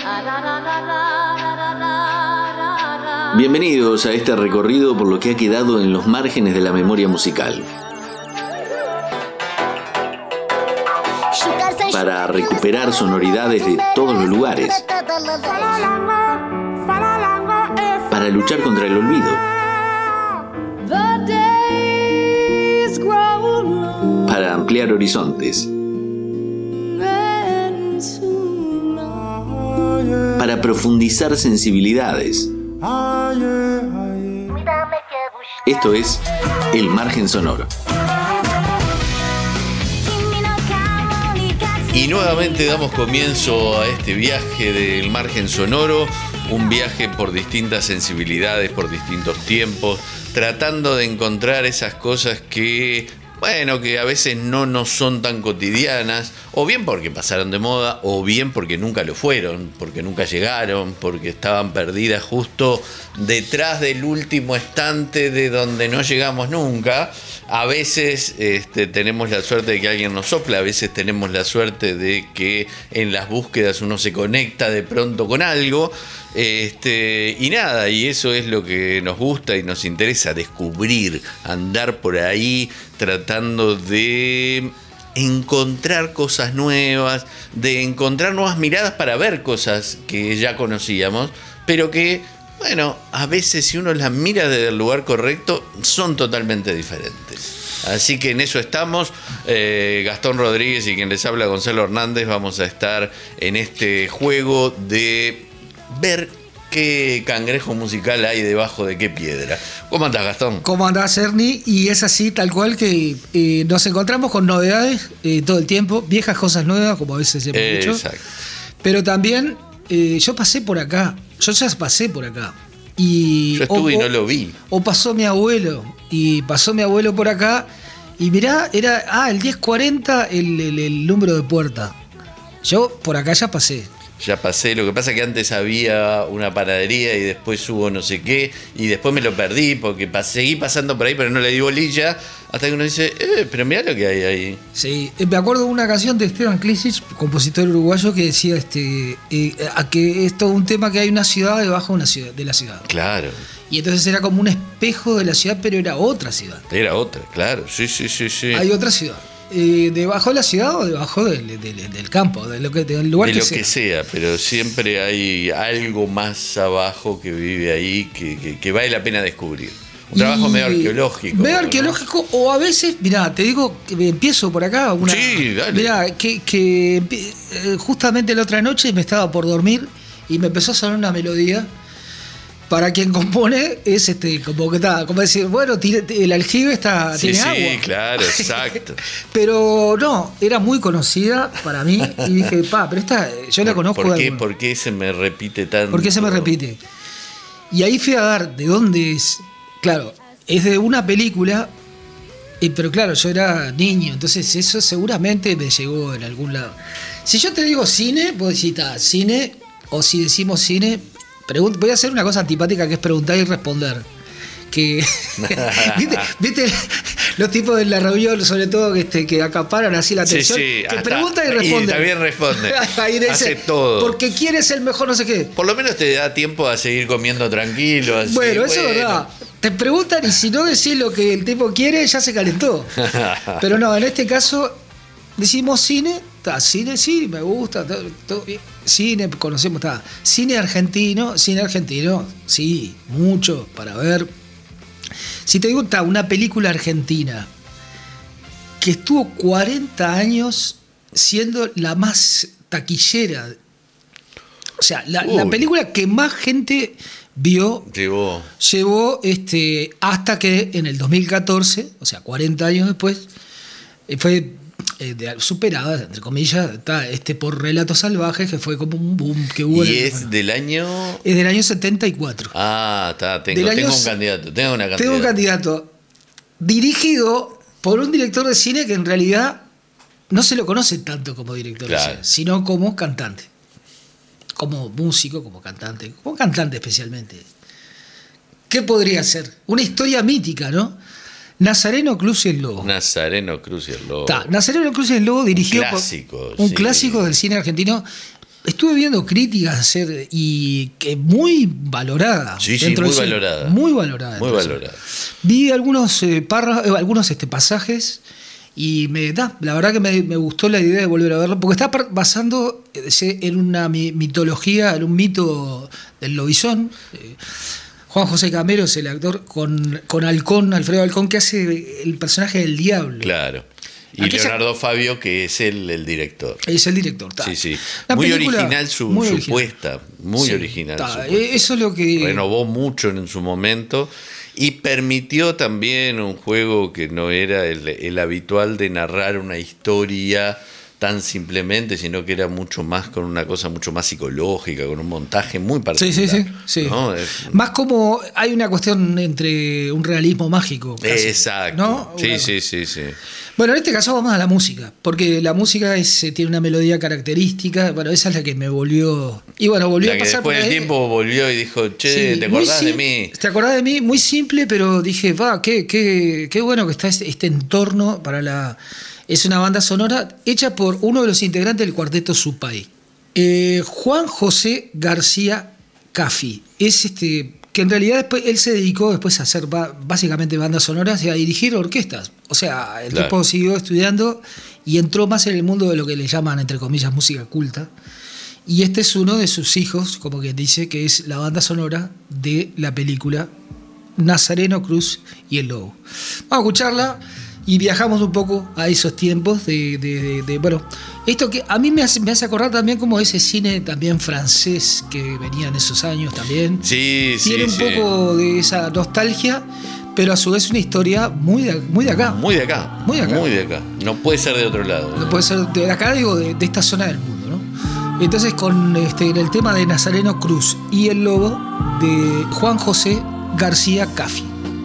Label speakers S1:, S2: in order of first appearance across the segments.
S1: Bienvenidos a este recorrido por lo que ha quedado en los márgenes de la memoria musical. Para recuperar sonoridades de todos los lugares. Para luchar contra el olvido. Para ampliar horizontes. Para profundizar sensibilidades. Esto es El Margen Sonoro.
S2: Y nuevamente damos comienzo a este viaje del Margen Sonoro, un viaje por distintas sensibilidades, por distintos tiempos, tratando de encontrar esas cosas que, bueno, que a veces no nos son tan cotidianas, o bien porque pasaron de moda, o bien porque nunca lo fueron, porque nunca llegaron, porque estaban perdidas justo detrás del último estante de donde no llegamos nunca. A veces tenemos la suerte de que alguien nos sopla, a veces tenemos la suerte de que en las búsquedas uno se conecta de pronto con algo. Y nada, y eso es lo que nos gusta y nos interesa, descubrir, andar por ahí tratando de encontrar cosas nuevas, de encontrar nuevas miradas para ver cosas que ya conocíamos, pero que, bueno, a veces si uno las mira desde el lugar correcto, son totalmente diferentes. Así que en eso estamos. Gastón Rodríguez y quien les habla, Gonzalo Hernández, vamos a estar en este juego de ver qué cangrejo musical hay debajo de qué piedra. ¿Cómo andás, Gastón?
S3: ¿Cómo andás, Ernie? Y es así, tal cual, que nos encontramos con novedades todo el tiempo, viejas cosas nuevas, como a veces hemos dicho.
S2: Exacto.
S3: Pero también yo pasé por acá, yo ya pasé por acá. Y,
S2: yo estuve y no lo vi.
S3: O pasó mi abuelo, y pasó mi abuelo por acá, y mirá, era el 1040 el número de puerta. Yo por acá ya pasé.
S2: Ya pasé, lo que pasa es que antes había una panadería y después hubo no sé qué, y después me lo perdí porque seguí pasando por ahí, pero no le di bolilla, hasta que uno dice, pero mirá lo que hay ahí.
S3: Sí, me acuerdo de una canción de Esteban Klisic, compositor uruguayo, que decía que es todo un tema que hay una ciudad debajo de la ciudad.
S2: Claro.
S3: Y entonces era como un espejo de la ciudad, pero era otra ciudad.
S2: Era otra, claro, sí.
S3: Hay otra ciudad. ¿Debajo de la ciudad o debajo del campo, del lugar
S2: de lo que sea, pero siempre hay algo más abajo que vive ahí que vale la pena descubrir. Un trabajo medio arqueológico.
S3: Medio arqueológico, ¿no? O a veces, mirá, te digo, que empiezo por acá.
S2: Sí, dale.
S3: Mirá, que justamente la otra noche me estaba por dormir y me empezó a sonar una melodía. Para quien compone es como que está, como decir, bueno, el aljibe tiene agua.
S2: Sí, claro, exacto.
S3: Pero no, era muy conocida para mí y dije, pero esta yo la conozco.
S2: ¿Por qué se me repite tanto?
S3: ¿Por qué se me repite? Y ahí fui a dar de dónde es. Claro, es de una película, pero claro, yo era niño, entonces eso seguramente me llegó en algún lado. Si yo te digo cine, pues decir, cine, o si decimos cine. Voy a hacer una cosa antipática que es preguntar y responder. Que ¿viste los tipos de la reunión, sobre todo que acaparan así la atención?
S2: Sí,
S3: que preguntan y responden.
S2: Y también responde.
S3: Ahí dice,
S2: hace todo.
S3: Porque quién es el mejor, no sé qué.
S2: Por lo menos te da tiempo a seguir comiendo tranquilo. Así,
S3: bueno, eso es verdad. Te preguntan y si no decís lo que el tipo quiere, ya se calentó. Pero no, en este caso decimos cine. Cine sí, me gusta, todo bien. Cine, conocemos, cine argentino, sí, mucho para ver. Si te digo, una película argentina que estuvo 40 años siendo la más taquillera, o sea, la película que más gente vio, llevó hasta que en el 2014, o sea, 40 años después, fue superada, entre comillas, por Relatos Salvajes, que fue como un boom que hubo.
S2: ¿Y es del año?
S3: Es del año 74.
S2: Tengo un candidato.
S3: Tengo un candidato dirigido por un director de cine que en realidad no se lo conoce tanto como director de cine, sino como cantante. Como músico, como cantante especialmente. ¿Qué podría ser? Una historia mítica, ¿no? Nazareno Cruz y el Lobo.
S2: Nazareno Cruz y el Lobo.
S3: Nazareno Cruz y el Lobo dirigió
S2: un clásico,
S3: un clásico del cine argentino. estuve viendo críticas y que muy valorada.
S2: Sí, muy valorada.
S3: Muy valorada.
S2: Muy valorada.
S3: Vi algunos algunos pasajes y la verdad que me gustó la idea de volver a verlo, porque está basándose en una mitología, en un mito del lobizón. Juan José Camero es el actor con Alfredo Alcón, que hace el personaje del diablo.
S2: Claro. Y Leonardo Fabio, que es el director.
S3: Es el director.
S2: Sí. Muy original su puesta. Muy original.
S3: Eso es lo que...
S2: Renovó mucho en su momento y permitió también un juego que no era el habitual de narrar una historia tan simplemente, sino que era mucho más con una cosa mucho más psicológica, con un montaje muy particular.
S3: Sí.
S2: ¿no?
S3: Más como hay una cuestión entre un realismo mágico. Casi,
S2: exacto.
S3: ¿no?
S2: Sí.
S3: Bueno, en este caso vamos a la música, porque la música tiene una melodía característica. Bueno, esa es la que me volvió. Y bueno, volvió a pasar.
S2: Después del tiempo volvió y dijo, che, ¿te acordás de mí?
S3: ¿Te acordás de mí? Muy simple, pero dije, qué bueno que está este entorno para la. Es una banda sonora hecha por uno de los integrantes del cuarteto Supay. Juan José García Caffi. Es que en realidad después él se dedicó después a hacer básicamente bandas sonoras y a dirigir orquestas. O sea, el tipo siguió estudiando y entró más en el mundo de lo que le llaman, entre comillas, música culta. Y este es uno de sus hijos, como que dice, que es la banda sonora de la película Nazareno Cruz y el Lobo. Vamos a escucharla. Y viajamos un poco a esos tiempos bueno, esto que a mí me hace acordar también como ese cine también francés que venía en esos años también. Tiene un poco de esa nostalgia, pero a su vez una historia muy de acá.
S2: Muy de acá. No puede ser de otro lado.
S3: No puede ser de acá, digo, de esta zona del mundo, ¿no? Entonces con el tema de Nazareno Cruz y el Lobo de Juan José García Caffi.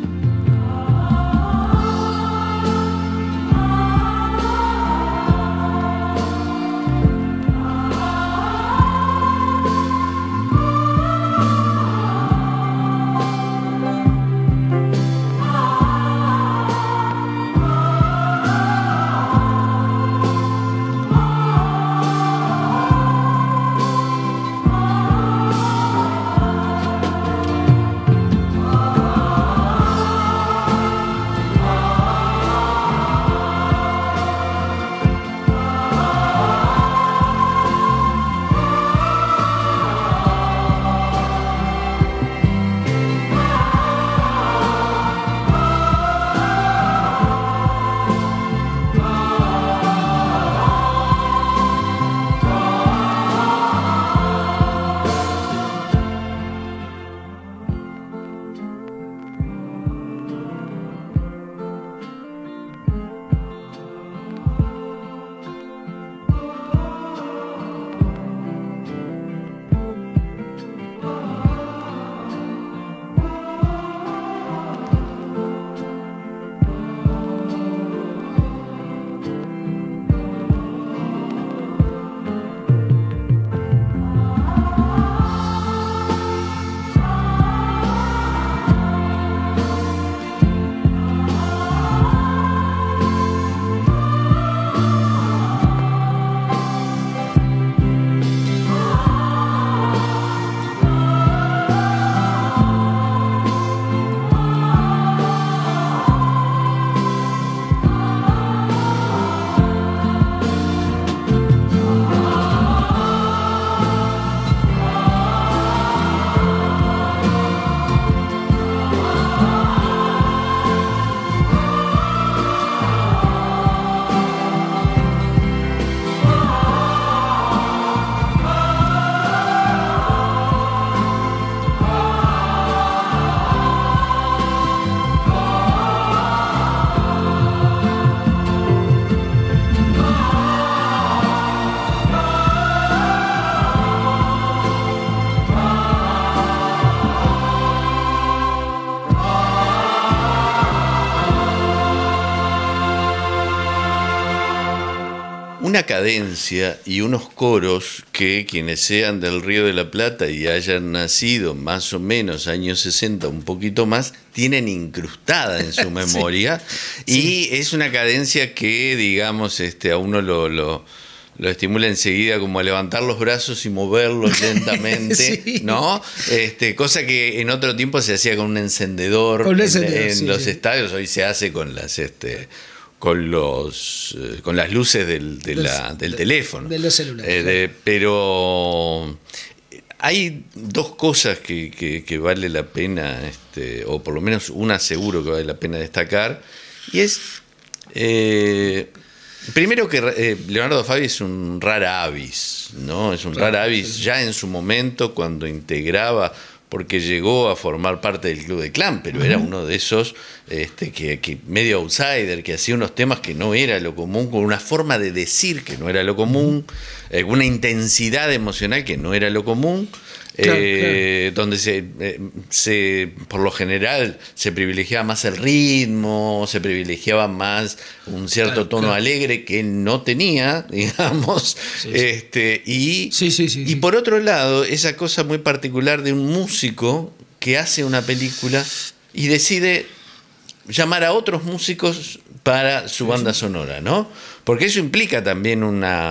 S2: una cadencia y unos coros que quienes sean del Río de la Plata y hayan nacido más o menos años 60, un poquito más, tienen incrustada en su memoria. Sí, y sí, es una cadencia que, digamos, a uno lo estimula enseguida como a levantar los brazos y moverlos lentamente,
S3: Sí.
S2: ¿no? Cosa que en otro tiempo se hacía con un encendedor,
S3: Con un encendedor,
S2: en
S3: sí,
S2: los
S3: sí.
S2: estadios, hoy se hace con las con las luces del teléfono.
S3: De los celulares.
S2: Pero hay dos cosas que vale la pena, o por lo menos una seguro que vale la pena destacar, y es primero que Leonardo Fabi es un rara avis, ¿no? Es un rara avis ya en su momento cuando integraba, porque llegó a formar parte del Club de Clan, pero era uno de esos que medio outsider, que hacía unos temas que no era lo común, con una forma de decir que no era lo común, una intensidad emocional que no era lo común.
S3: Claro.
S2: Donde por lo general se privilegiaba más el ritmo, se privilegiaba más un cierto tono alegre que él no tenía, digamos.
S3: Sí.
S2: Y por otro lado, esa cosa muy particular de un músico que hace una película y decide llamar a otros músicos para su banda sonora, ¿no? Porque eso implica también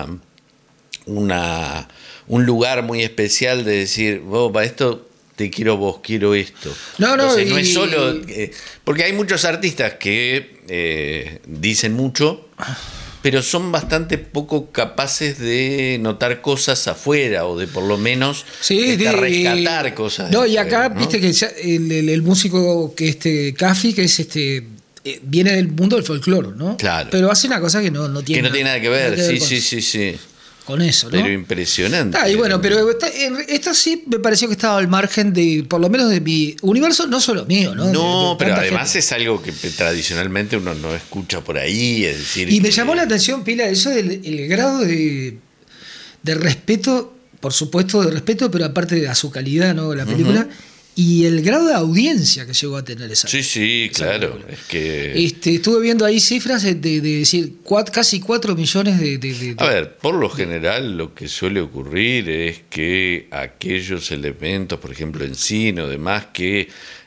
S2: un lugar muy especial de decir, para esto te quiero vos, quiero esto.
S3: No,
S2: es solo... porque hay muchos artistas que dicen mucho, pero son bastante poco capaces de notar cosas afuera o de por lo menos rescatar cosas.
S3: No, y acá,
S2: afuera, ¿no?
S3: viste que el músico que Caffi, que es viene del mundo del folclore, ¿no?
S2: Claro.
S3: Pero hace una cosa que no tiene
S2: Que no tiene nada que ver, sí.
S3: con eso, ¿no?
S2: Pero impresionante.
S3: Y bueno, pero esto sí me pareció que estaba al margen de, por lo menos de mi universo, no solo mío, ¿no?
S2: No, pero
S3: tanta
S2: además
S3: gente.
S2: es algo que tradicionalmente uno no escucha por ahí, es decir...
S3: Y me llamó la atención, Pila, eso del el grado de respeto, por supuesto de respeto, pero aparte a su calidad, ¿no? La película, y el grado de audiencia que llegó a tener esa.
S2: Sí, claro.
S3: película.
S2: Es que...
S3: Estuve viendo ahí cifras de decir casi 4 millones de
S2: A ver, por lo general lo que suele ocurrir es que aquellos elementos, por ejemplo en cine o demás, que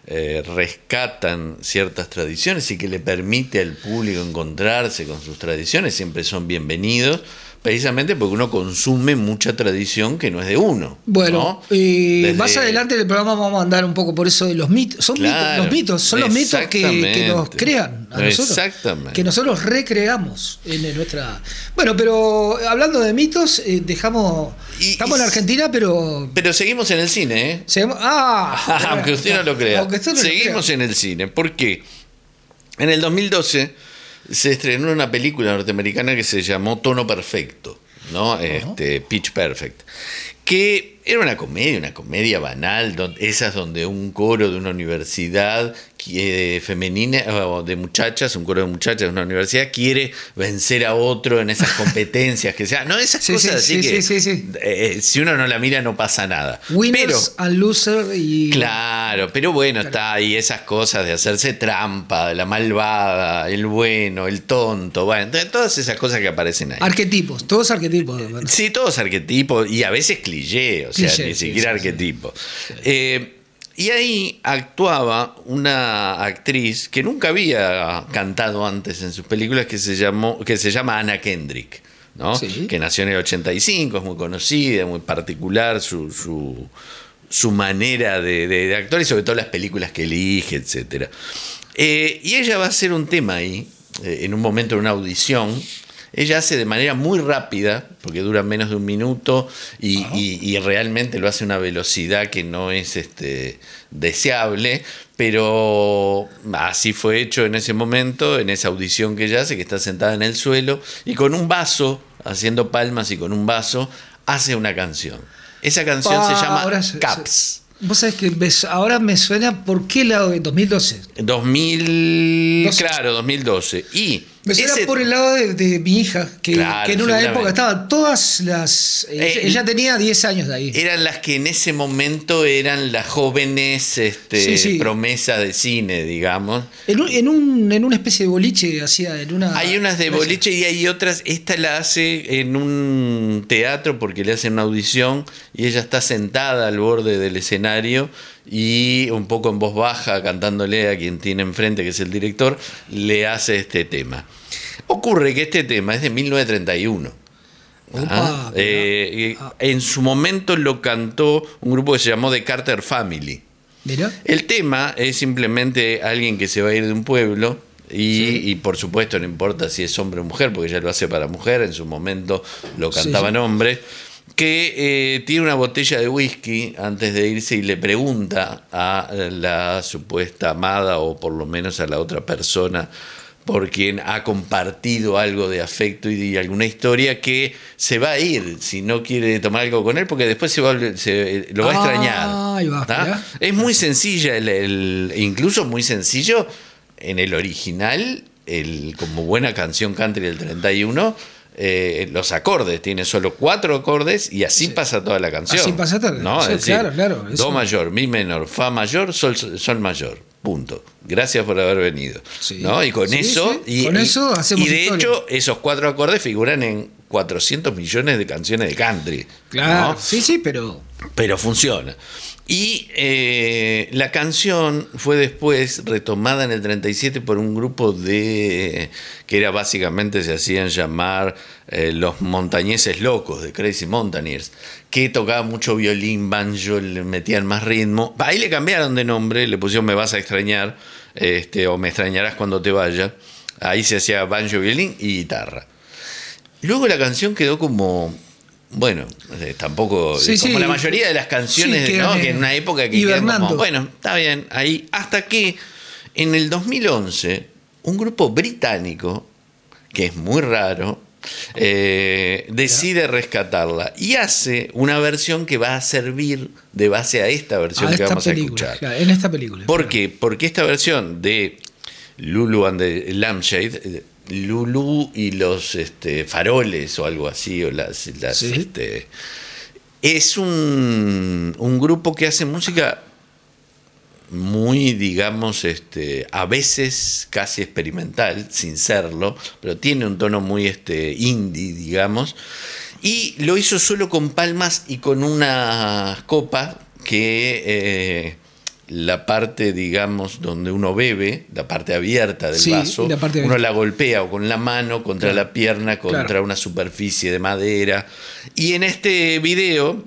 S2: rescatan ciertas tradiciones y que le permite al público encontrarse con sus tradiciones, siempre son bienvenidos, precisamente porque uno consume mucha tradición que no es de uno.
S3: Bueno,
S2: ¿no?
S3: más adelante en el programa vamos a andar un poco por eso de los mitos. Son
S2: Claro,
S3: los mitos que nos
S2: exactamente.
S3: crean a nosotros.
S2: Exactamente.
S3: Que nosotros recreamos en nuestra... Bueno, pero hablando de mitos, estamos en Argentina, pero...
S2: Pero seguimos en el cine, ¿eh? Aunque usted no lo crea.
S3: Aunque usted no lo
S2: Seguimos
S3: crea.
S2: en el cine. ¿Por qué? En el 2012 se estrenó una película norteamericana que se llamó Tono Perfecto, ¿no? Pitch Perfect, que era una comedia banal, esas donde un coro de una universidad femenina, o de muchachas, un coro de muchachas de una universidad quiere vencer a otro en esas competencias que sea, no, esas cosas así que si uno no la mira no pasa nada.
S3: Winners and losers y...
S2: Claro, pero bueno, está ahí esas cosas de hacerse trampa, de la malvada, el bueno, el tonto, bueno, todas esas cosas que aparecen ahí.
S3: Arquetipos, todos arquetipos.
S2: Sí, todos arquetipos y a veces cliché, o sea,
S3: Cliché,
S2: ni siquiera
S3: sí.
S2: arquetipo. Y ahí actuaba una actriz que nunca había cantado antes en sus películas, que se llama Anna Kendrick, ¿no?
S3: Sí.
S2: Que nació en el 85, es muy conocida, muy particular su manera de actuar y sobre todo las películas que elige, etc. Y ella va a hacer un tema ahí, en un momento de una audición. Ella hace de manera muy rápida, porque dura menos de un minuto, y realmente lo hace a una velocidad que no es deseable, pero así fue hecho en ese momento, en esa audición que ella hace, que está sentada en el suelo, y con un vaso, haciendo palmas y con un vaso, hace una canción. Esa canción se llama Caps.
S3: Vos sabés que ahora me suena, ¿por qué lado de 2012?
S2: 2012. Y
S3: me suena por el lado de mi hija, que en una época estaban todas las... ella tenía 10 años de ahí.
S2: Eran las que en ese momento eran las jóvenes promesas de cine, digamos.
S3: En una especie de boliche hacía...
S2: Hay unas de boliche y hay otras. Esta la hace en un teatro porque le hacen una audición y ella está sentada al borde del escenario y un poco en voz baja, cantándole a quien tiene enfrente, que es el director, le hace este tema. Ocurre que este tema es de 1931.
S3: Opa,
S2: En su momento lo cantó un grupo que se llamó The Carter Family.
S3: ¿Mirá?
S2: El tema es simplemente alguien que se va a ir de un pueblo y por supuesto no importa si es hombre o mujer, porque ya lo hace para mujer, en su momento lo cantaban hombres, que tiene una botella de whisky antes de irse y le pregunta a la supuesta amada, o por lo menos a la otra persona por quien ha compartido algo de afecto y alguna historia, que se va a ir si no quiere tomar algo con él, porque después lo va a extrañar.
S3: Ahí va,
S2: es muy sencilla, incluso muy sencillo en el original, como buena canción country del 31, los acordes, tiene solo 4 acordes y así pasa toda la canción.
S3: Así pasa toda
S2: ¿no?
S3: Sí,
S2: Es decir,
S3: claro.
S2: Do mayor, mi menor, fa mayor, sol mayor. Punto. Gracias por haber venido.
S3: Sí.
S2: ¿No? Y con eso.
S3: Sí. Con eso hacemos
S2: Y de
S3: historia.
S2: hecho, esos 4 acordes figuran en 400 millones de canciones de country.
S3: Claro,
S2: ¿no?
S3: sí, pero
S2: funciona. Y la canción fue después retomada en el 37 por un grupo que era básicamente, se hacían llamar los montañeses locos, de Crazy Mountaineers, que tocaban mucho violín, banjo, le metían más ritmo. Ahí le cambiaron de nombre, le pusieron Me vas a extrañar, o Me extrañarás cuando te vaya. Ahí se hacía banjo, violín y guitarra. Luego la canción quedó como... Bueno, tampoco, como la mayoría de las canciones, ¿no? Que en una época que quedan como, bueno, está bien, ahí, hasta que en el 2011 un grupo británico, que es muy raro, decide rescatarla y hace una versión que va a servir de base a esta versión que vamos a escuchar.
S3: Claro, en esta película.
S2: ¿Por qué? Porque esta versión de Lulu and the Lampshade, Lulu y los faroles o algo así, o es un grupo que hace música muy, digamos, a veces casi experimental, sin serlo, pero tiene un tono muy indie, digamos, y lo hizo solo con palmas y con una copa que... la parte, digamos, donde uno bebe, la parte abierta del vaso, uno la golpea o con la mano contra la pierna, contra una superficie de madera. Y en este video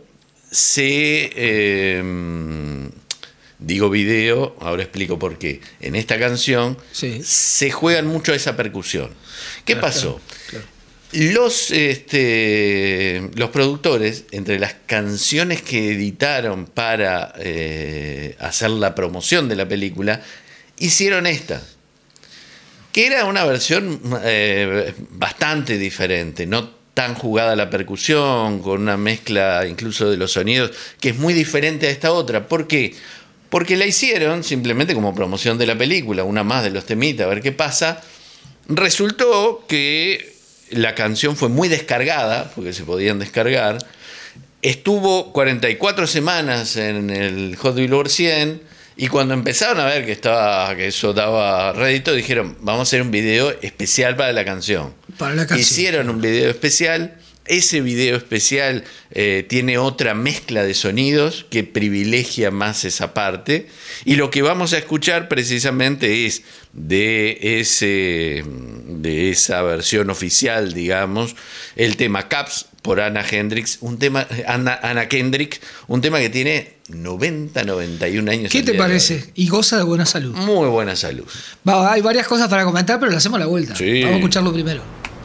S2: digo video, ahora explico por qué. En esta canción se juegan mucho a esa percusión. ¿Qué pasó? Los productores, entre las canciones que editaron para hacer la promoción de la película, hicieron esta, que era una versión bastante diferente, no tan jugada a la percusión, con una mezcla incluso de los sonidos, que es muy diferente a esta otra. ¿Por qué? Porque la hicieron simplemente como promoción de la película, una más de los temitas, a ver qué pasa. Resultó que la canción fue muy descargada, porque se podían descargar. Estuvo 44 semanas en el Hot Billboard 100, y cuando empezaron a ver que eso daba rédito, dijeron, vamos a hacer un video especial para la canción. Hicieron un video especial. Ese video especial tiene otra mezcla de sonidos que privilegia más esa parte, y lo que vamos a escuchar precisamente es de esa versión oficial, digamos, el tema Caps por Anna Kendrick, un tema que tiene 91 años.
S3: ¿Qué te parece? Y goza de buena salud.
S2: Muy buena salud.
S3: Hay varias cosas para comentar, pero le hacemos la vuelta.
S2: Sí.
S3: Vamos a escucharlo primero.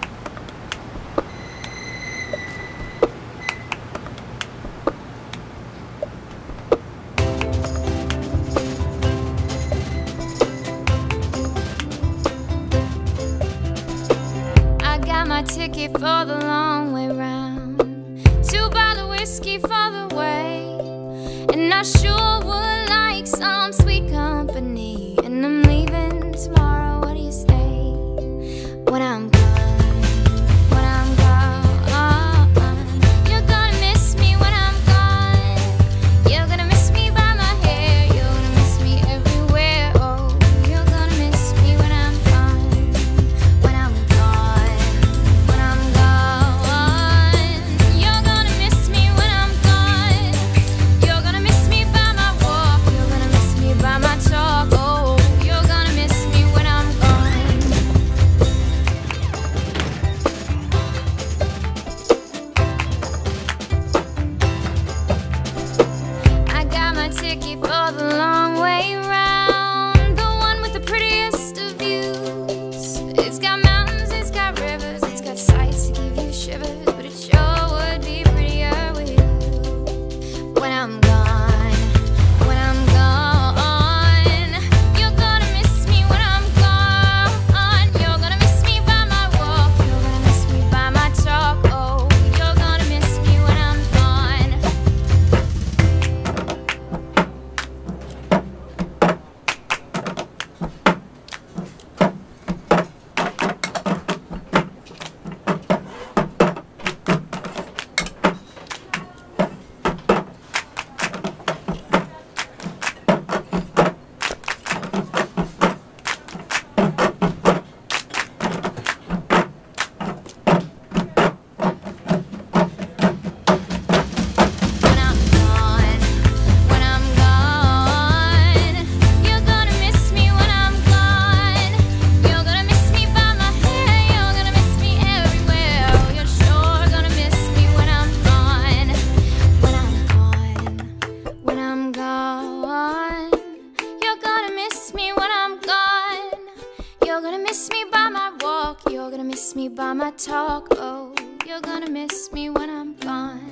S4: Ticket for the long way round, 2 bottle whiskey for the way, and I sure would like some sweet company. And I'm leaving tomorrow. What do you say? When I'm gone, you're gonna miss me when I'm gone. You're gonna miss me by my hair. You're gonna miss me everywhere. Oh, you're gonna miss me when I'm gone. When I'm gone. You're gonna miss me when I'm gone. You're gonna miss me by my walk. You're gonna miss me by my talk. Oh, ticket for the long way round. The one with the prettiest of views. It's got mountains, it's got rivers, it's got sights to give you shivers, but it sure would be prettier with you. When I'm gone, when I'm gone, you're gonna miss me when I'm gone. You're gonna miss me by my walk, you're gonna miss me by my talk. Oh, you're gonna miss me when I'm gone. When I'm gone, when I'm gone, you're gonna miss me when I'm gone. You're gonna miss me by my hair, you're gonna miss me everywhere. You're sure gonna miss me when I'm gone. When I'm gone, when I'm gone, you're gonna miss me when I'm gone. You're gonna miss me by my walk, you're gonna miss me by my talk. Oh, you're gonna miss me when I'm gone.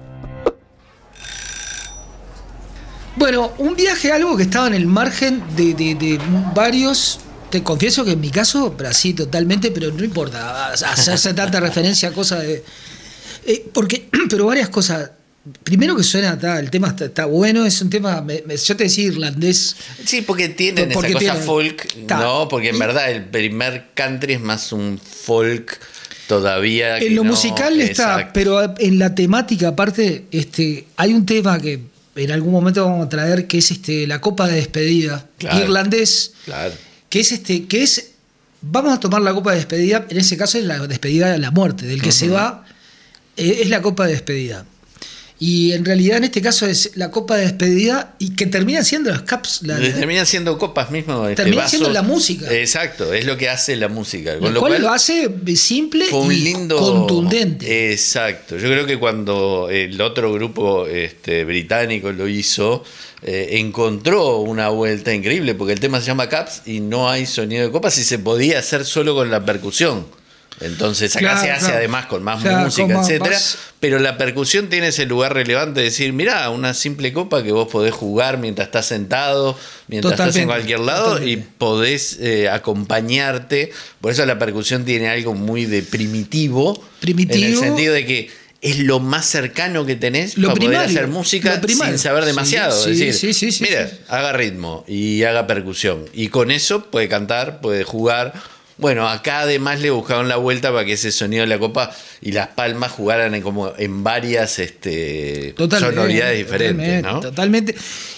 S3: Bueno, un viaje, algo que estaba en el margen de varios. Te confieso que en mi caso, Brasil totalmente, pero no importa hacerse tanta referencia a cosas de. Pero varias cosas. Primero que suena, el tema está bueno, es un tema, yo te decía irlandés.
S2: Sí, porque tienen
S3: Porque
S2: esa cosa
S3: tienen-
S2: folk, ¿no? Porque en verdad el primer country es más un folk todavía.
S3: En lo musical está,
S2: exacto.
S3: pero en la temática aparte, hay un tema que en algún momento vamos a traer que es la copa de despedida,
S2: Claro.
S3: irlandés,
S2: Claro.
S3: que es vamos a tomar la copa de despedida, en ese caso es la despedida de la muerte, del que se va, es la copa de despedida. Y en realidad en este caso es la copa de despedida y que termina siendo las caps.
S2: Terminan siendo copas mismo.
S3: Termina siendo la música.
S2: Exacto, es lo que hace la música. Con
S3: Lo cual lo hace simple
S2: fue un
S3: y
S2: lindo,
S3: contundente.
S2: Exacto. Yo creo que cuando el otro grupo británico lo hizo, encontró una vuelta increíble, porque el tema se llama Caps y no hay sonido de copas y se podía hacer solo con la percusión. Entonces acá
S3: Claro,
S2: se hace
S3: claro.
S2: además con más
S3: Claro,
S2: música,
S3: con más-
S2: etcétera.
S3: más-
S2: Pero la percusión tiene ese lugar relevante de decir, mirá, una simple copa que vos podés jugar mientras estás sentado, mientras estás en
S3: Totalmente,
S2: cualquier lado
S3: totalmente.
S2: y podés acompañarte. Por eso la percusión tiene algo muy de primitivo.
S3: Primitivo.
S2: En el sentido de que es lo más cercano que tenés
S3: Lo
S2: para poder
S3: primario,
S2: hacer música
S3: lo primario.
S2: sin saber demasiado.
S3: Sí,
S2: es decir,
S3: sí,
S2: mira,
S3: sí.
S2: haga ritmo y haga percusión. Y con eso puede cantar, puede jugar. Bueno, acá además le buscaron la vuelta para que ese sonido de la copa y las palmas jugaran en varias sonoridades diferentes, ¿no?
S3: Totalmente.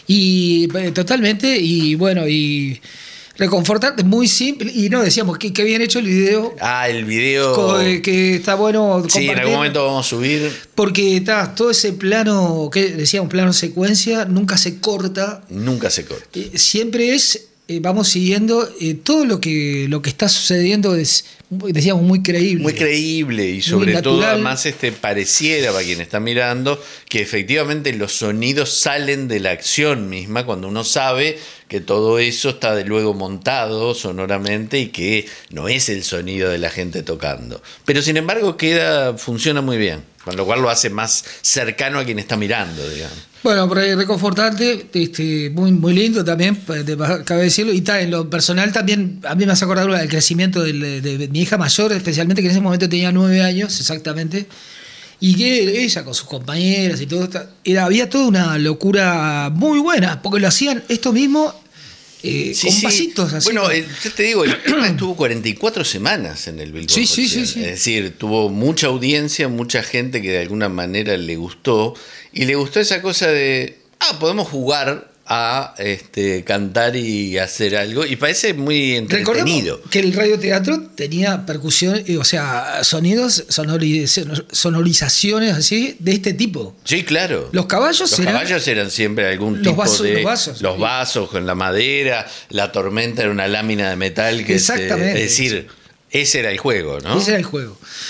S3: Y bueno, y reconfortante, muy simple. Y no decíamos que bien hecho el video.
S2: El video.
S3: Que está bueno
S2: Sí, en
S3: compartir,
S2: algún momento vamos a subir.
S3: porque todo ese plano, que decíamos, plano secuencia, nunca se corta.
S2: Nunca se corta.
S3: Siempre vamos siguiendo, todo lo que está sucediendo es, decíamos, muy creíble.
S2: Muy creíble y sobre todo
S3: natural.
S2: además pareciera para quien está mirando que efectivamente los sonidos salen de la acción misma cuando uno sabe que todo eso está de luego montado sonoramente y que no es el sonido de la gente tocando. Pero sin embargo funciona muy bien, con lo cual lo hace más cercano a quien está mirando, digamos.
S3: Bueno, por ahí reconfortante, muy, muy lindo también, cabe decirlo. Y en lo personal también, a mí me hace acordar del crecimiento de mi hija mayor, especialmente, que en ese momento tenía 9 años exactamente, y que ella con sus compañeras y todo, había toda una locura muy buena, porque lo hacían esto mismo con pasitos así.
S2: Bueno, yo te digo, el tema estuvo 44 semanas en el Billboard
S3: Sí.
S2: Hot 100. Es decir, tuvo mucha audiencia, mucha gente que de alguna manera le gustó. Y le gustó esa cosa de, podemos jugar a cantar y hacer algo. Y parece muy entretenido.
S3: Recordemos que el radioteatro tenía percusión, o sea, sonidos, sonorizaciones así, de este tipo.
S2: Sí, claro.
S3: Los caballos
S2: eran siempre algún
S3: los
S2: tipo
S3: vasos,
S2: de...
S3: los
S2: vasos con la madera, la tormenta era una lámina de metal que
S3: Exactamente.
S2: es decir, ese era el juego, ¿no?
S3: Ese era el juego.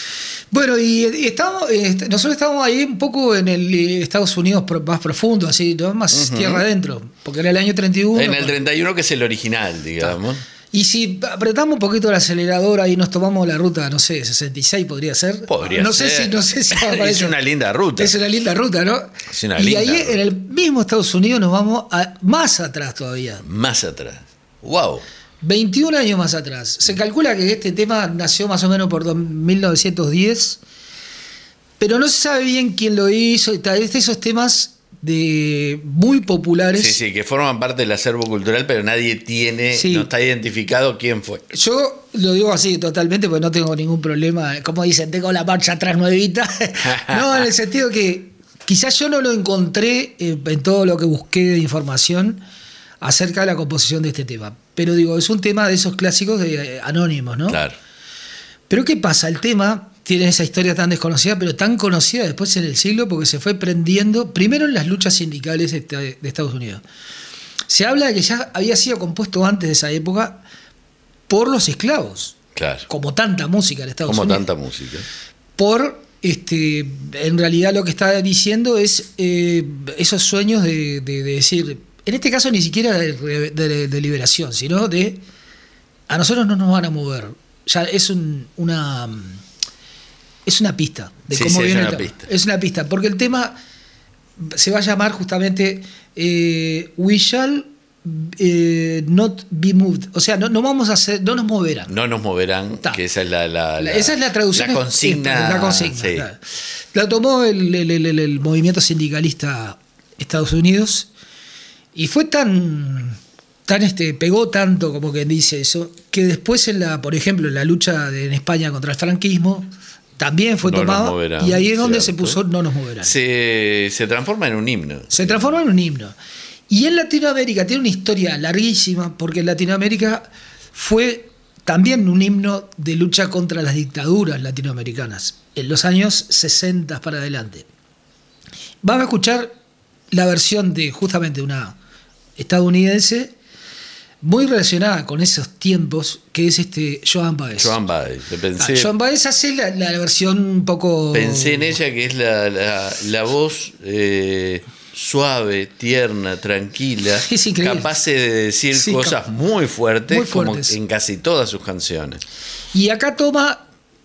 S3: Bueno, y estamos, nosotros estamos ahí un poco en el Estados Unidos más profundo, así, ¿no? Más tierra adentro, porque era el año 31.
S2: En el 31, que es el original, digamos.
S3: Y si apretamos un poquito el acelerador ahí nos tomamos la ruta, no sé, 66 podría ser.
S2: Podría
S3: no
S2: ser.
S3: Sé si
S2: es una linda ruta.
S3: Es una linda ruta, ¿no?
S2: Es una
S3: y
S2: linda
S3: ahí
S2: ruta.
S3: en el mismo Estados Unidos nos vamos más atrás todavía.
S2: Más atrás. ¡Wow!
S3: 21 años más atrás. Se calcula que este tema nació más o menos por 1910, pero no se sabe bien quién lo hizo. Esos temas muy populares.
S2: Sí, que forman parte del acervo cultural, pero nadie no está identificado quién fue.
S3: Yo lo digo así totalmente porque no tengo ningún problema. Como dicen, tengo la marcha atrás nuevita. No, en el sentido que quizás yo no lo encontré en todo lo que busqué de información acerca de la composición de este tema. Pero digo, es un tema de esos clásicos anónimos, ¿no?
S2: Claro.
S3: Pero ¿qué pasa? El tema tiene esa historia tan desconocida, pero tan conocida después en el siglo, porque se fue prendiendo primero en las luchas sindicales de Estados Unidos. Se habla de que ya había sido compuesto antes de esa época por los esclavos.
S2: Claro.
S3: Como tanta música en Estados Unidos.
S2: Como tanta música.
S3: En realidad lo que está diciendo es esos sueños de decir, en este caso ni siquiera de liberación, sino de a nosotros no nos van a mover. Ya es una pista de cómo viene el tema. Es una pista, porque el tema se va a llamar justamente We Shall Not Be Moved. O sea, no vamos a hacer, no nos moverán.
S2: No nos moverán, que esa es
S3: esa es la traducción.
S2: La consigna.
S3: La consigna,
S2: sí.
S3: Claro. La tomó el movimiento sindicalista Estados Unidos y fue pegó tanto, como quien dice eso, que después por ejemplo en la lucha en España contra el franquismo también fue tomado, moverán, y ahí es donde se puso No nos moverán.
S2: Se transforma en un himno.
S3: Se transforma en un himno. Y en Latinoamérica tiene una historia larguísima, porque en Latinoamérica fue también un himno de lucha contra las dictaduras latinoamericanas, en los años 60 para adelante. Vamos a escuchar la versión de justamente una estadounidense muy relacionada con esos tiempos, que es Joan Baez.
S2: Joan Baez.
S3: Joan Baez hace la versión un poco...
S2: Pensé en ella, que es la voz suave, tierna, tranquila, capaz de decir cosas muy fuertes, como en casi todas sus canciones.
S3: Y acá toma,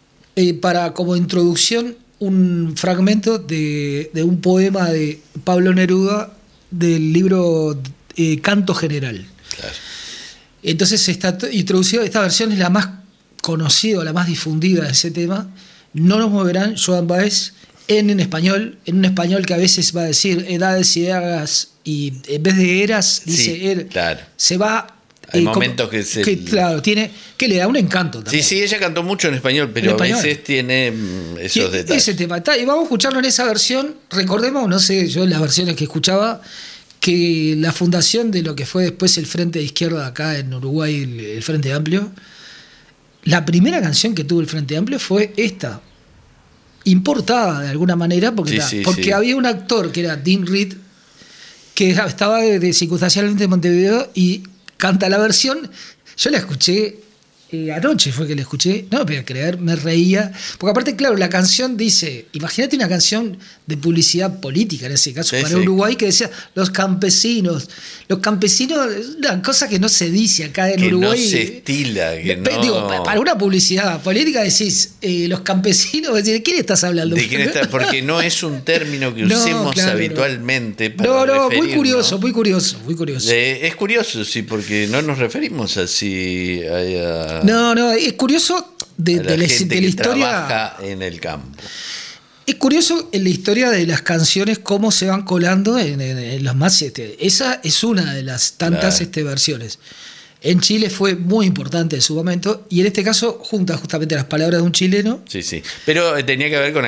S3: como introducción, un fragmento de un poema de Pablo Neruda del libro Canto General.
S2: Claro.
S3: Entonces está introducido, esta versión es la más conocida, la más difundida de ese tema. No nos moverán, Joan Baez, en español, en un español que a veces va a decir edades y eras, y en vez de eras dice
S2: claro.
S3: Se va.
S2: Hay momentos
S3: claro, que le da un encanto también.
S2: Sí, ella cantó mucho en español, pero a veces tiene esos detalles.
S3: Ese tema. Y vamos a escucharlo en esa versión. Recordemos, no sé, yo en las versiones que escuchaba, que la fundación de lo que fue después el Frente de Izquierda acá en Uruguay, el Frente Amplio, la primera canción que tuvo el Frente Amplio fue esta, importada de alguna manera, porque había un actor que era Dean Reed, que estaba circunstancialmente en Montevideo y canta la versión. Yo la escuché anoche, fue que la escuché, no me podía creer, me reía, porque aparte, claro, la canción dice, imagínate una canción de publicidad política, en ese caso, para Uruguay, que decía los campesinos, es una cosa que no se dice acá en Uruguay.
S2: Que no se estila,
S3: Digo, para una publicidad política decís, los campesinos, ¿de quién estás hablando?
S2: ¿De quién está? Porque no es un término que usemos habitualmente para referirnos.
S3: Muy curioso.
S2: Es curioso, sí, porque no nos referimos así a...
S3: No, es curioso de la historia.
S2: Trabaja en el campo.
S3: Es curioso en la historia de las canciones cómo se van colando en los más. Esa es una de las tantas versiones. En Chile fue muy importante en su momento, y en este caso junta justamente las palabras de un chileno.
S2: Sí. Pero tenía que ver con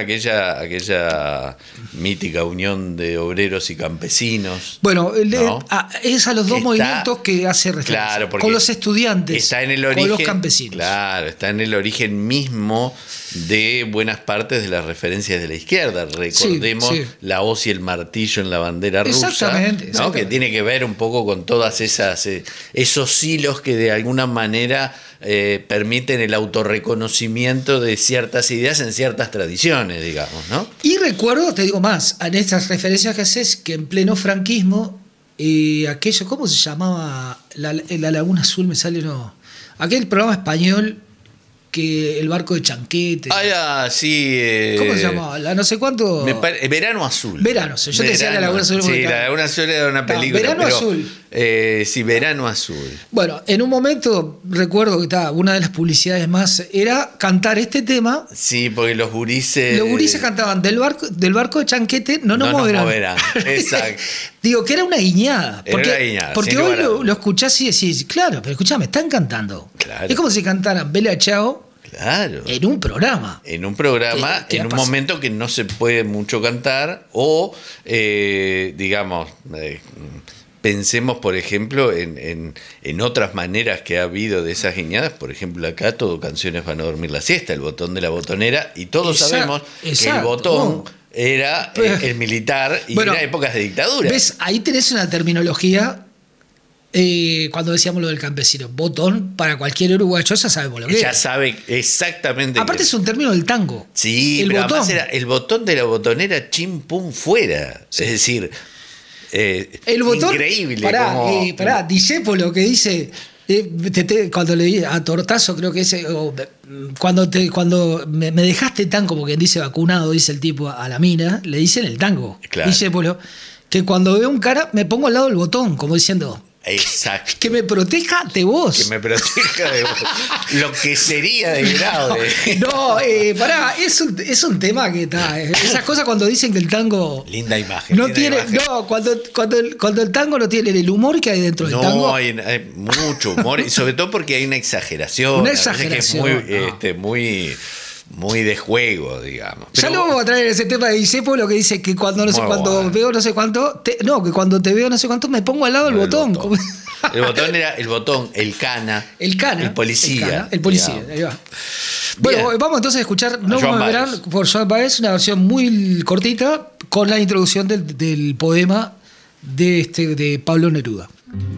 S2: aquella mítica unión de obreros y campesinos.
S3: Bueno, es a los dos movimientos que hace referencia.
S2: Claro,
S3: con los estudiantes,
S2: está en el origen,
S3: con los campesinos.
S2: Claro, está en el origen mismo de buenas partes de las referencias de la izquierda. Recordemos la hoz y el martillo en la bandera rusa.
S3: Exactamente.
S2: Que tiene que ver un poco con todas esos hilos estilos que de alguna manera permiten el autorreconocimiento de ciertas ideas en ciertas tradiciones, digamos, ¿no?
S3: Y recuerdo, te digo más, en estas referencias que haces, que en pleno franquismo, aquello, ¿cómo se llamaba? La Laguna Azul, me sale, no. Aquel programa español que el barco de Chanquete.
S2: Sí.
S3: ¿Cómo se llamaba? La no sé cuánto.
S2: Verano Azul.
S3: Yo te decía la Laguna Azul.
S2: Sí, la Laguna Azul era una película.
S3: Verano Azul.
S2: Sí, Verano Azul.
S3: Bueno, en un momento recuerdo que una de las publicidades más era cantar este tema.
S2: Sí, porque los gurises.
S3: Los gurises cantaban del barco de Chanquete, no nos moverán.
S2: Exacto.
S3: Digo que era una guiñada. Porque hoy lo escuchás y decís, claro, pero escuchame, están cantando.
S2: Claro.
S3: Es como si cantaran Bella Ciao.
S2: Claro.
S3: En un programa.
S2: En un momento que no se puede mucho cantar, o digamos, pensemos, por ejemplo, en otras maneras que ha habido de esas guiñadas. Por ejemplo, acá todo Canciones para no dormir la siesta, el botón de la botonera, y todos sabemos que el botón era el militar y era épocas de dictadura.
S3: ¿Ves? Ahí tenés una terminología. Cuando decíamos lo del campesino, botón, para cualquier uruguayo ya sabemos lo que es.
S2: Ya sabe exactamente.
S3: Aparte es un término del tango.
S2: Sí, pero además era el botón de la botonera, chim pum fuera. Sí. Es decir,
S3: el botón,
S2: increíble.
S3: Pará, Discépolo que dice, cuando le di a Tortazo, creo que ese, cuando me dejaste tan, como quien dice vacunado, dice el tipo a la mina, le dicen el tango.
S2: Claro.
S3: Discépolo, que cuando veo un cara me pongo al lado del botón, como diciendo.
S2: Exacto.
S3: Que me proteja de vos.
S2: Que me proteja de vos. Lo que sería de grave.
S3: No, pará, es un tema que está. Esas cosas cuando dicen que el tango.
S2: Linda imagen.
S3: No tiene. No, cuando el tango no tiene el humor que hay dentro del tango.
S2: No, hay mucho humor. Y sobre todo porque hay una exageración.
S3: Una exageración.
S2: Que es muy de juego, digamos.
S3: Ya lo vamos a traer ese tema de Discépolo que dice que cuando veo no sé cuánto, que cuando te veo no sé cuánto me pongo al lado del botón.
S2: El botón era el cana.
S3: El
S2: policía.
S3: El policía, ahí va. Bueno, vamos entonces a escuchar No me verán por Joan Baez, una versión muy cortita con la introducción del poema de Pablo Neruda.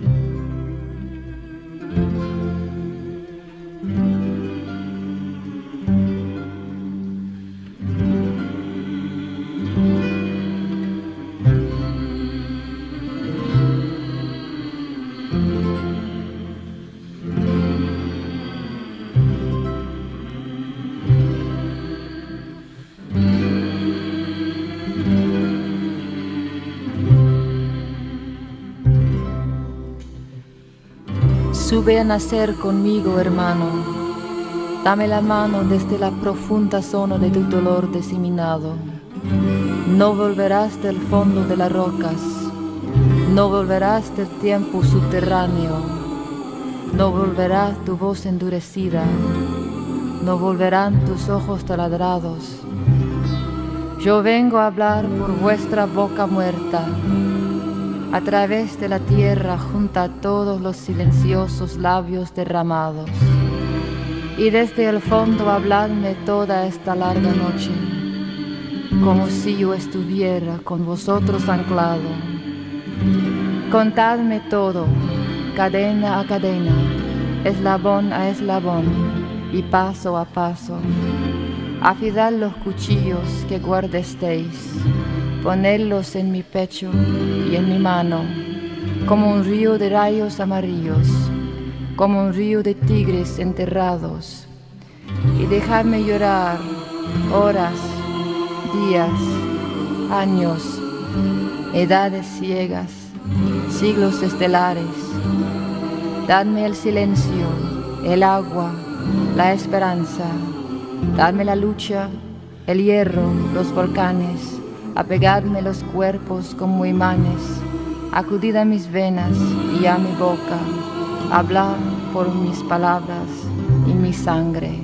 S5: Sube a nacer conmigo, hermano. Dame la mano desde la profunda zona de tu dolor diseminado. No volverás del fondo de las rocas. No volverás del tiempo subterráneo. No volverá tu voz endurecida. No volverán tus ojos taladrados. Yo vengo a hablar por vuestra boca muerta. A través de la tierra junto a todos los silenciosos labios derramados. Y desde el fondo habladme toda esta larga noche, como si yo estuviera con vosotros anclado. Contadme todo, cadena a cadena, eslabón a eslabón y paso a paso. Afilad los cuchillos que guardestéis. Ponedlos en mi pecho y en mi mano, como un río de rayos amarillos, como un río de tigres enterrados, y dejadme llorar horas, días, años, edades ciegas, siglos estelares. Dadme el silencio, el agua, la esperanza, dadme la lucha, el hierro, los volcanes. Apegadme los cuerpos como imanes, acudid a mis venas y a mi boca, hablad por mis palabras y mi sangre.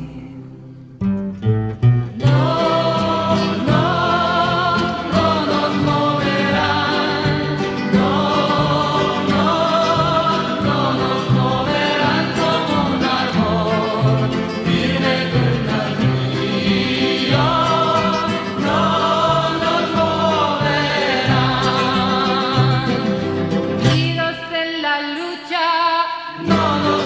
S6: Unidos en la lucha, no nos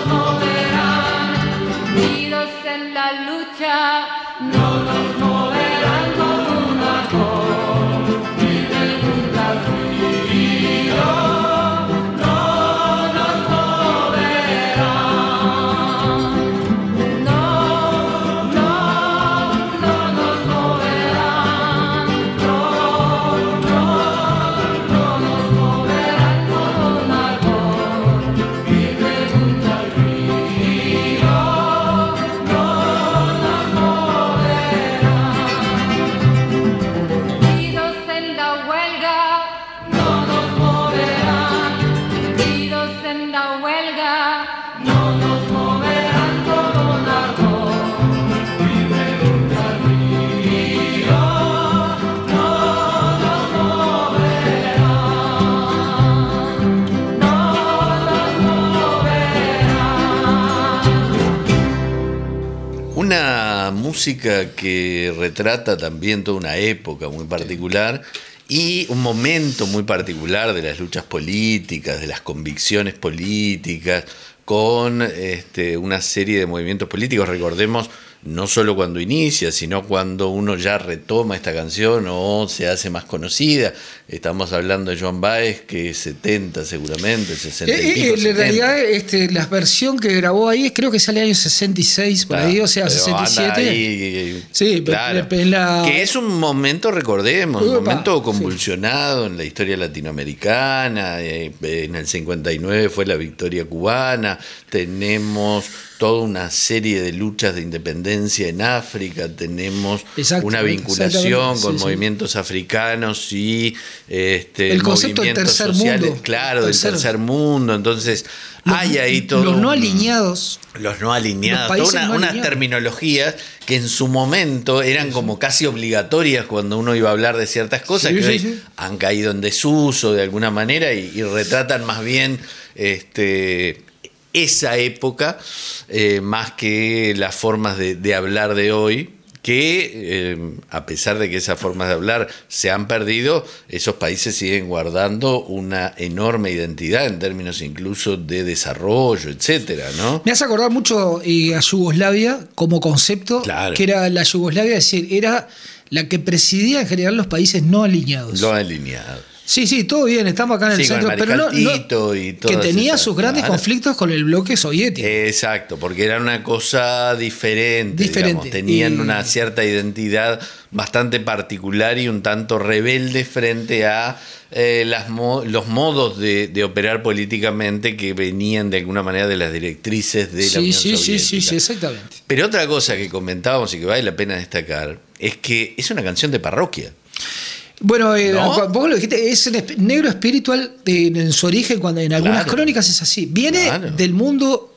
S2: música que retrata también toda una época muy particular y un momento muy particular de las luchas políticas, de las convicciones políticas, con una serie de movimientos políticos. Recordemos, no solo cuando inicia, sino cuando uno ya retoma esta canción o se hace más conocida. Estamos hablando de Joan Baez, que es 70 seguramente, 60 y pico,
S3: en realidad, la versión que grabó ahí creo que sale año 66, por ahí, o sea, 67.
S2: Ahí,
S3: sí,
S2: claro. Que es un momento, recordemos, un momento convulsionado en la historia latinoamericana. En el 59 fue la victoria cubana. Tenemos toda una serie de luchas de independencia en África, tenemos una vinculación con movimientos africanos y
S3: el concepto del tercer
S2: sociales,
S3: mundo.
S2: Claro, del tercer mundo. Entonces, hay ahí todo.
S3: Los no alineados.
S2: Los no alineados. Toda unas terminologías que en su momento eran como casi obligatorias cuando uno iba a hablar de ciertas cosas, que hoy han caído en desuso de alguna manera y retratan más bien esa época, más que las formas de hablar de hoy, que a pesar de que esas formas de hablar se han perdido, esos países siguen guardando una enorme identidad en términos incluso de desarrollo, etcétera, ¿no?
S3: Me hace acordar mucho a Yugoslavia como concepto, claro, que era la Yugoslavia, es decir, era la que presidía en general los países no alineados.
S2: No alineados.
S3: Sí, todo bien, estamos acá en el centro, pero no, que tenía sus grandes conflictos con el bloque soviético.
S2: Exacto, porque era una cosa diferente. Digamos, tenían una cierta identidad bastante particular y un tanto rebelde frente a los modos de operar políticamente que venían de alguna manera de las directrices de la Unión Soviética.
S3: Sí, exactamente.
S2: Pero otra cosa que comentábamos y que vale la pena destacar es que es una canción de parroquia.
S3: Bueno, vos lo dijiste, es negro espiritual en su origen, cuando en algunas crónicas es así. Viene del mundo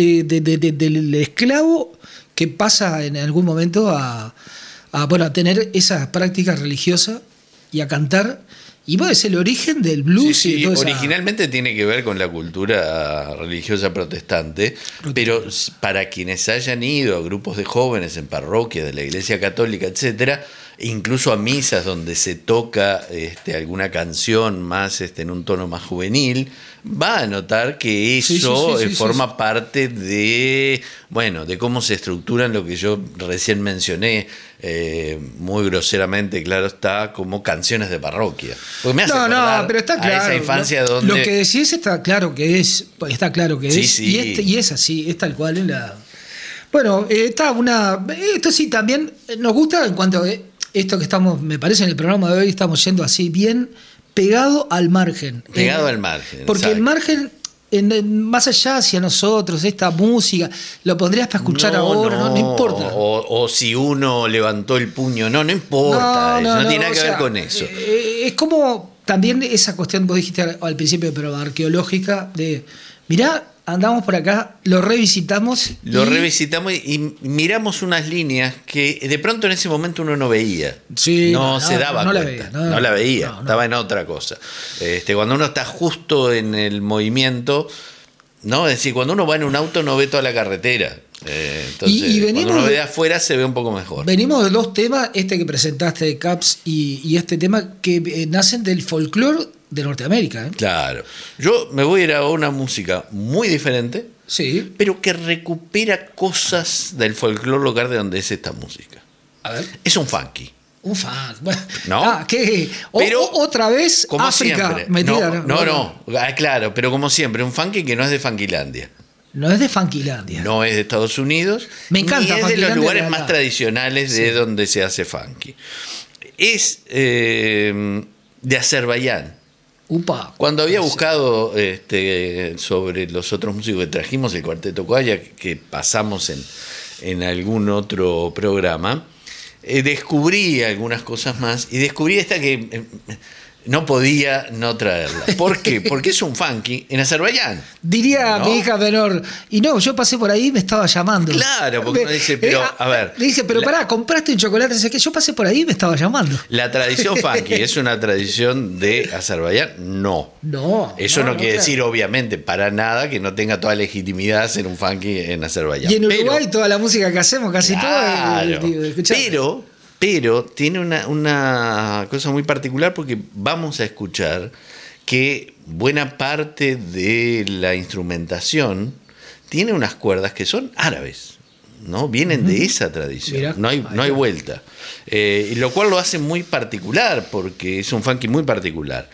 S3: del esclavo que pasa en algún momento a tener esas prácticas religiosas y a cantar. Y es el origen del blues.
S2: Sí,
S3: y todo
S2: originalmente tiene que ver con la cultura religiosa protestante, pero para quienes hayan ido a grupos de jóvenes en parroquias de la Iglesia Católica, etcétera, incluso a misas donde se toca alguna canción más en un tono más juvenil, va a notar que eso forma parte de cómo se estructuran lo que yo recién mencioné, muy groseramente, claro está, como canciones de parroquia. Porque me hace acordar
S3: pero está claro,
S2: a esa infancia donde...
S3: Lo que decís está claro que es.
S2: Sí.
S3: Y es así, es tal cual en la... Bueno, esto sí también nos gusta en cuanto a esto que estamos, me parece en el programa de hoy estamos yendo así bien pegado al margen.
S2: Pegado al margen.
S3: Porque el margen, más allá hacia nosotros, esta música, lo pondrías para escuchar ahora, no importa.
S2: O si uno levantó el puño, no importa. No tiene nada que ver con eso.
S3: Es como también esa cuestión, vos dijiste al principio, pero arqueológica, de mirá, andamos por acá, lo revisitamos y
S2: miramos unas líneas que de pronto en ese momento uno no veía.
S3: Sí,
S2: se daba cuenta. No la veía, estaba en otra cosa. Cuando uno está justo en el movimiento, ¿no? Es decir, cuando uno va en un auto no ve toda la carretera. Entonces, cuando uno ve de afuera se ve un poco mejor.
S3: Venimos de dos temas, que presentaste de Caps y este tema que nacen del folclore de Norteamérica.
S2: Claro. Yo me voy a ir a una música muy diferente, pero que recupera cosas del folclore local de donde es esta música.
S3: A ver.
S2: Es un funky.
S3: Un fan. Bueno,
S2: ¿No?
S3: ¿qué? Pero, otra vez
S2: como
S3: África
S2: siempre.
S3: metida.
S2: No. Claro, pero como siempre, un funky que no es de Funkylandia.
S3: No es de Funkylandia.
S2: No es de Estados Unidos.
S3: Me encanta.
S2: Ni es de los lugares más tradicionales de donde se hace funky. Es de Azerbaiyán.
S3: Upa.
S2: Cuando había buscado sobre los otros músicos que trajimos, el Cuarteto Kwaya, que pasamos en algún otro programa, descubrí algunas cosas más y descubrí esta que no podía no traerla. ¿Por qué? Porque es un funky en Azerbaiyán.
S3: Diría
S2: ¿no?
S3: mi hija menor, y no, yo pasé por ahí y me estaba llamando.
S2: Claro, porque uno dice, pero, a ver.
S3: Le dije, pero pará, compraste un chocolate, no sé qué. Yo pasé por ahí y me estaba llamando.
S2: ¿La tradición funky es una tradición de Azerbaiyán? No.
S3: No.
S2: Eso no quiere
S3: claro.
S2: decir, obviamente, para nada que no tenga toda legitimidad hacer un funky en Azerbaiyán.
S3: Y en Uruguay
S2: Pero,
S3: toda la música que hacemos, casi
S2: claro,
S3: todo es escuchar.
S2: pero tiene una cosa muy particular porque vamos a escuchar que buena parte de la instrumentación tiene unas cuerdas que son árabes, ¿no? Vienen de esa tradición.
S3: Mirá.
S2: No hay vuelta. Y lo cual lo hace muy particular porque es un funky muy particular.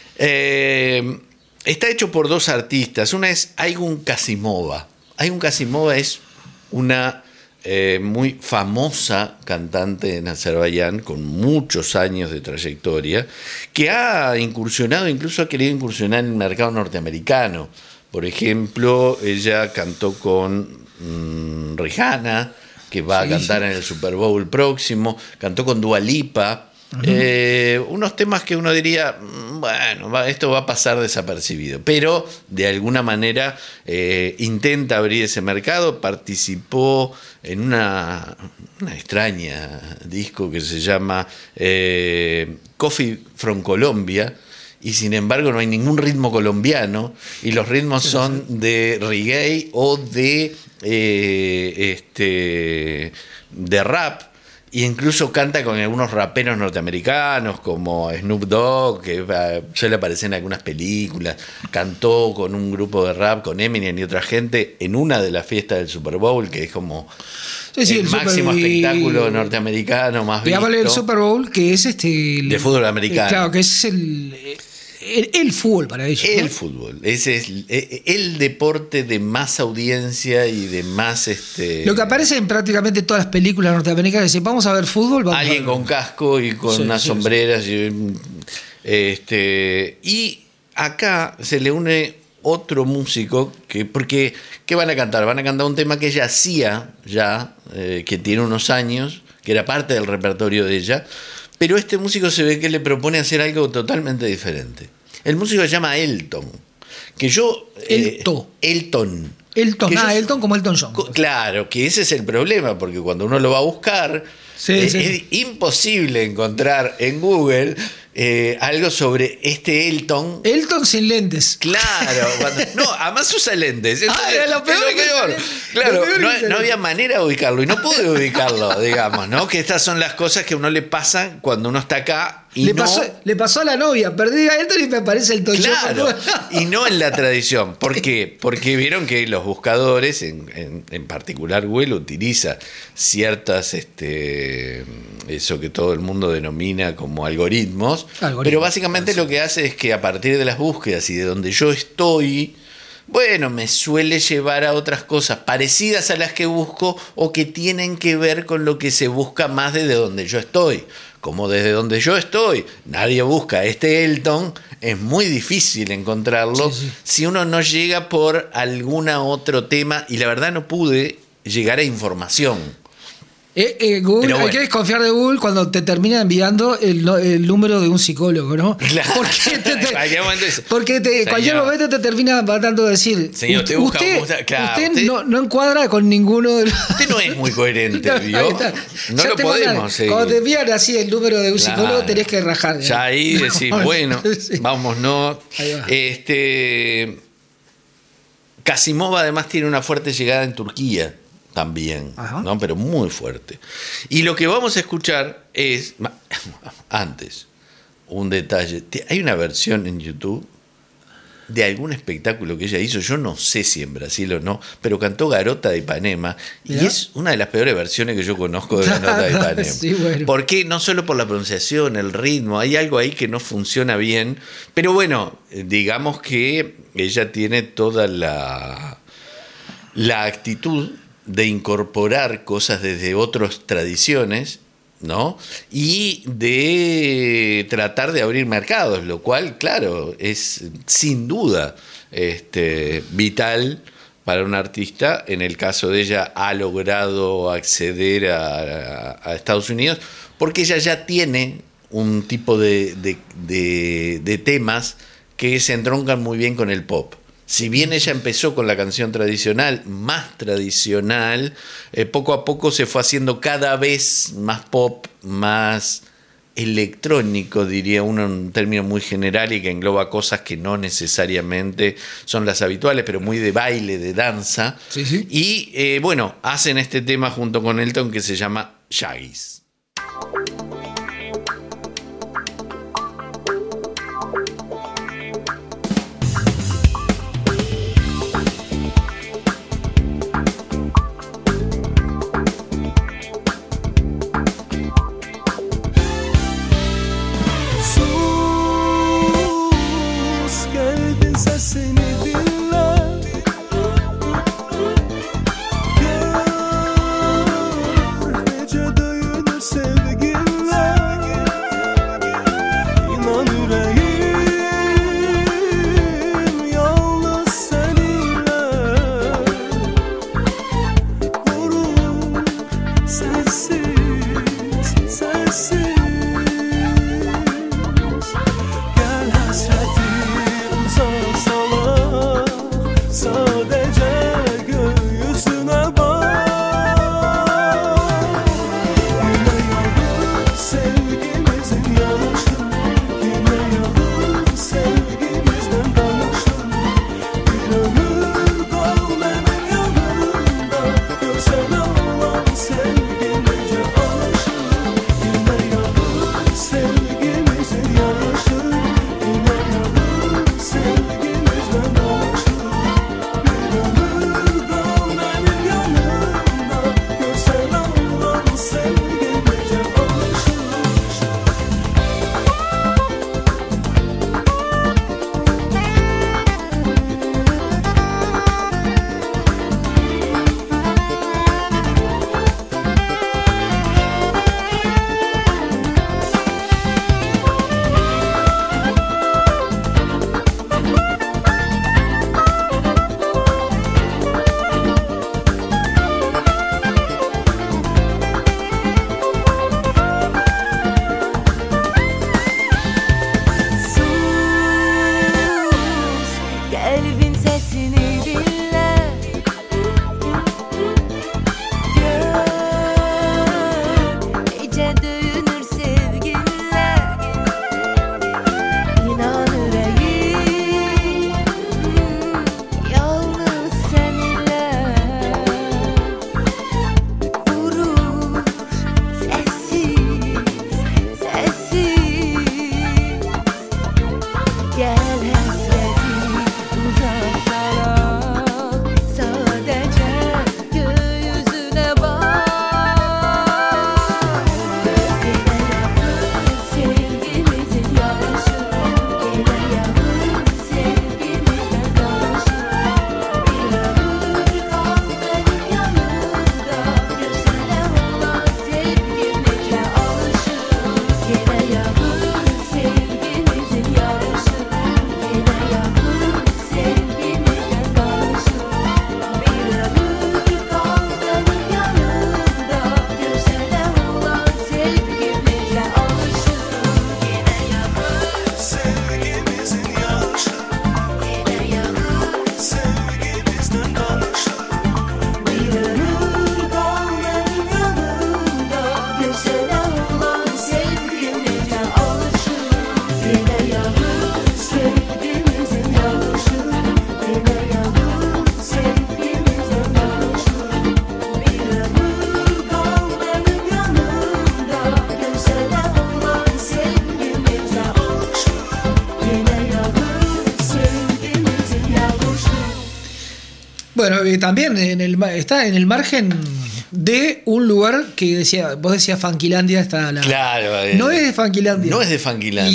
S2: Está hecho por dos artistas. Una es Aygun Kasimova. Aygun Kasimova es una muy famosa cantante en Azerbaiyán con muchos años de trayectoria, que ha incursionado, incluso ha querido incursionar en el mercado norteamericano. Por ejemplo, ella cantó con Rihanna, que va a cantar en el Super Bowl próximo, cantó con Dua Lipa. Unos temas que uno diría, bueno, esto va a pasar desapercibido, pero de alguna manera intenta abrir ese mercado. Participó en una extraña disco que se llama Coffee from Colombia, y sin embargo no hay ningún ritmo colombiano y los ritmos son de reggae o de rap. Y incluso canta con algunos raperos norteamericanos como Snoop Dogg, que suele aparecer en algunas películas. Cantó con un grupo de rap, con Eminem y otra gente, en una de las fiestas del Super Bowl, que es como el máximo espectáculo norteamericano más visto.
S3: Digámosle el Super Bowl, que es de
S2: fútbol americano.
S3: Claro, que es el fútbol para ellos.
S2: El
S3: ¿no?
S2: fútbol. Ese es el deporte de más audiencia y de más...
S3: Lo que aparece en prácticamente todas las películas norteamericanas es: vamos a ver fútbol. Vamos
S2: alguien con casco y con unas sombreras. Y acá se le une otro músico porque ¿qué van a cantar? Van a cantar un tema que ella hacía ya, que tiene unos años, que era parte del repertorio de ella, pero este músico se ve que le propone hacer algo totalmente diferente. El músico se llama Elton, que yo... Elton.
S3: Elton,
S2: Elton
S3: como Elton John.
S2: Claro, que ese es el problema, porque cuando uno lo va a buscar, es imposible encontrar en Google algo sobre este Elton.
S3: Elton sin lentes.
S2: Claro, no, además usa lentes.
S3: Es lo peor.
S2: Claro, no había manera de ubicarlo y no pude ubicarlo, digamos, ¿no? Que estas son las cosas que a uno le pasan cuando uno está acá. Y
S3: le pasó a la novia, perdí a Elton y me aparece el Elton John.
S2: Claro, y no en la tradición. ¿Por qué? Porque vieron que los buscadores, en particular Google, utiliza ciertas, eso que todo el mundo denomina como algoritmos. Pero básicamente lo que hace es que a partir de las búsquedas y de donde yo estoy, bueno, me suele llevar a otras cosas parecidas a las que busco o que tienen que ver con lo que se busca más desde donde yo estoy. Como desde donde yo estoy, nadie busca este Elton, es muy difícil encontrarlo si uno no llega por algún otro tema, y la verdad no pude llegar a información.
S3: Google, hay que desconfiar de Google cuando te termina enviando el número de un psicólogo, ¿no?
S2: Claro.
S3: Porque en cualquier momento te termina tratando de decir:
S2: señor,
S3: usted no encuadra con ninguno de los...
S2: Usted no es muy coherente, ¿vio? No lo podemos seguir.
S3: Cuando te envían así el número de un psicólogo, tenés que rajar.
S2: Ya ahí decís, bueno, vámonos. Kasimova además tiene una fuerte llegada en Turquía también, ¿no? Pero muy fuerte. Y lo que vamos a escuchar es, antes, un detalle. Hay una versión en YouTube de algún espectáculo que ella hizo, yo no sé si en Brasil o no, pero cantó Garota de Ipanema, y es una de las peores versiones que yo conozco de Garota de Ipanema.
S3: Sí, bueno.
S2: ¿Por qué? No solo por la pronunciación, el ritmo, hay algo ahí que no funciona bien, pero bueno, digamos que ella tiene toda la actitud de incorporar cosas desde otras tradiciones, ¿no? Y de tratar de abrir mercados, lo cual, claro, es sin duda vital para un artista. En el caso de ella, ha logrado acceder a Estados Unidos porque ella ya tiene un tipo de temas que se entroncan muy bien con el pop. Si bien ella empezó con la canción tradicional, más tradicional, poco a poco se fue haciendo cada vez más pop, más electrónico, diría uno, en un término muy general y que engloba cosas que no necesariamente son las habituales, pero muy de baile, de danza.
S3: Sí, sí.
S2: Y bueno, hacen este tema junto con Elton que se llama Shaggy's.
S3: Bueno, también está en el margen de un lugar que vos decías Funkylandia, está la.
S2: Claro.
S3: No es de Funkylandia.
S2: No es de Funkylandia.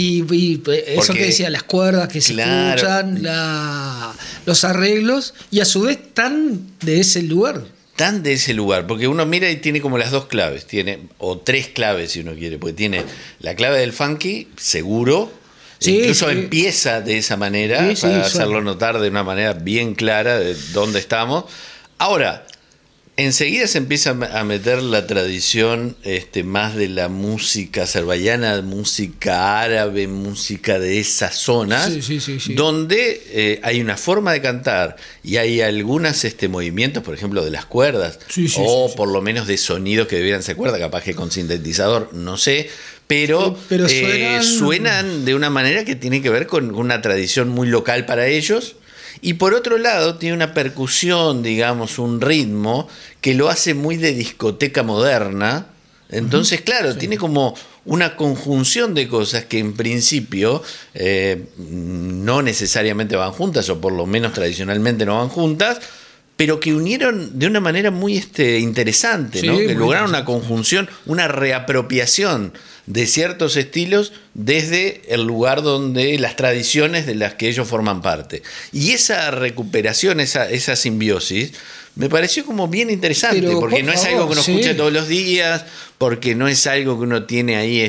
S3: Y eso que decía, las cuerdas que
S2: claro,
S3: se escuchan, los arreglos, y a su vez tan de ese lugar.
S2: Tan de ese lugar, porque uno mira y tiene como las dos claves, o tres claves si uno quiere, porque tiene la clave del funky, seguro. Sí, incluso sí. Empieza de esa manera, sí, para hacerlo notar de una manera bien clara de dónde estamos. Ahora, Enseguida se empieza a meter la tradición más de la música azerbaiyana, música árabe, música de esas zonas,
S3: Sí.
S2: donde hay una forma de cantar y hay algunos movimientos, por ejemplo, de las cuerdas, por lo menos de sonidos que debieran ser cuerdas, capaz que con sintetizador, no sé, pero suenan de una manera que tiene que ver con una tradición muy local para ellos. Y por otro lado tiene una percusión, digamos, un ritmo que lo hace muy de discoteca moderna. Entonces, claro, tiene como una conjunción de cosas que en principio no necesariamente van juntas, o por lo menos tradicionalmente no van juntas, pero que unieron de una manera muy interesante, ¿no? Que lograron una conjunción, una reapropiación de ciertos estilos desde el lugar donde las tradiciones de las que ellos forman parte. Y esa recuperación, esa simbiosis, me pareció como bien interesante, pero, porque no es algo que uno escuche todos los días, porque no es algo que uno tiene ahí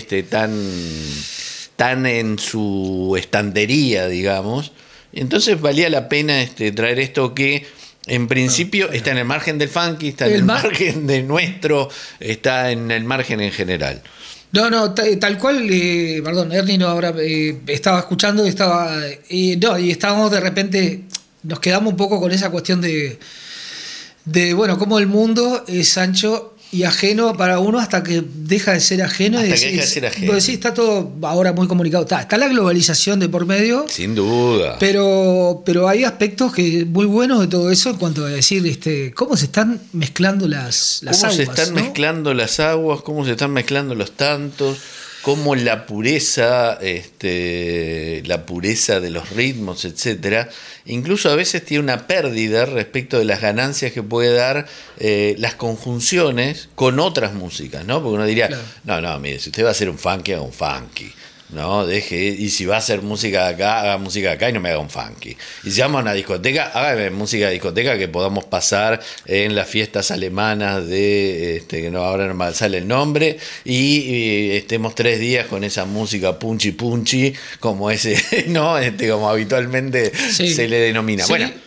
S2: tan en su estantería, digamos. Entonces valía la pena traer esto que en principio está en el margen del funky, está en el margen de nuestro, está en el margen en general.
S3: No, tal cual, perdón, Ernie no ahora estaba escuchando y estábamos de repente, nos quedamos un poco con esa cuestión de bueno, cómo el mundo es ancho y ajeno para uno hasta que deja de ser ajeno.
S2: Hasta que deja de ser ajeno.
S3: Pues sí, está todo ahora muy comunicado. Está la globalización de por medio.
S2: Sin duda.
S3: Pero hay aspectos muy buenos de todo eso en cuanto a decir cómo se están mezclando las aguas.
S2: Cómo se están
S3: mezclando
S2: las aguas, cómo se están mezclando los tantos, cómo la pureza de los ritmos, etcétera, incluso a veces tiene una pérdida respecto de las ganancias que puede dar las conjunciones con otras músicas, ¿no? Porque uno diría, claro. No, mire, si usted va a hacer un funky, haga un funky. No, y si va a hacer música de acá, haga música de acá y no me haga un funky. Y si vamos a una discoteca, haga música de discoteca que podamos pasar en las fiestas alemanas que ahora no me sale el nombre, y estemos 3 días con esa música punchy como ese, ¿no? Como habitualmente se le denomina. Sí. Bueno,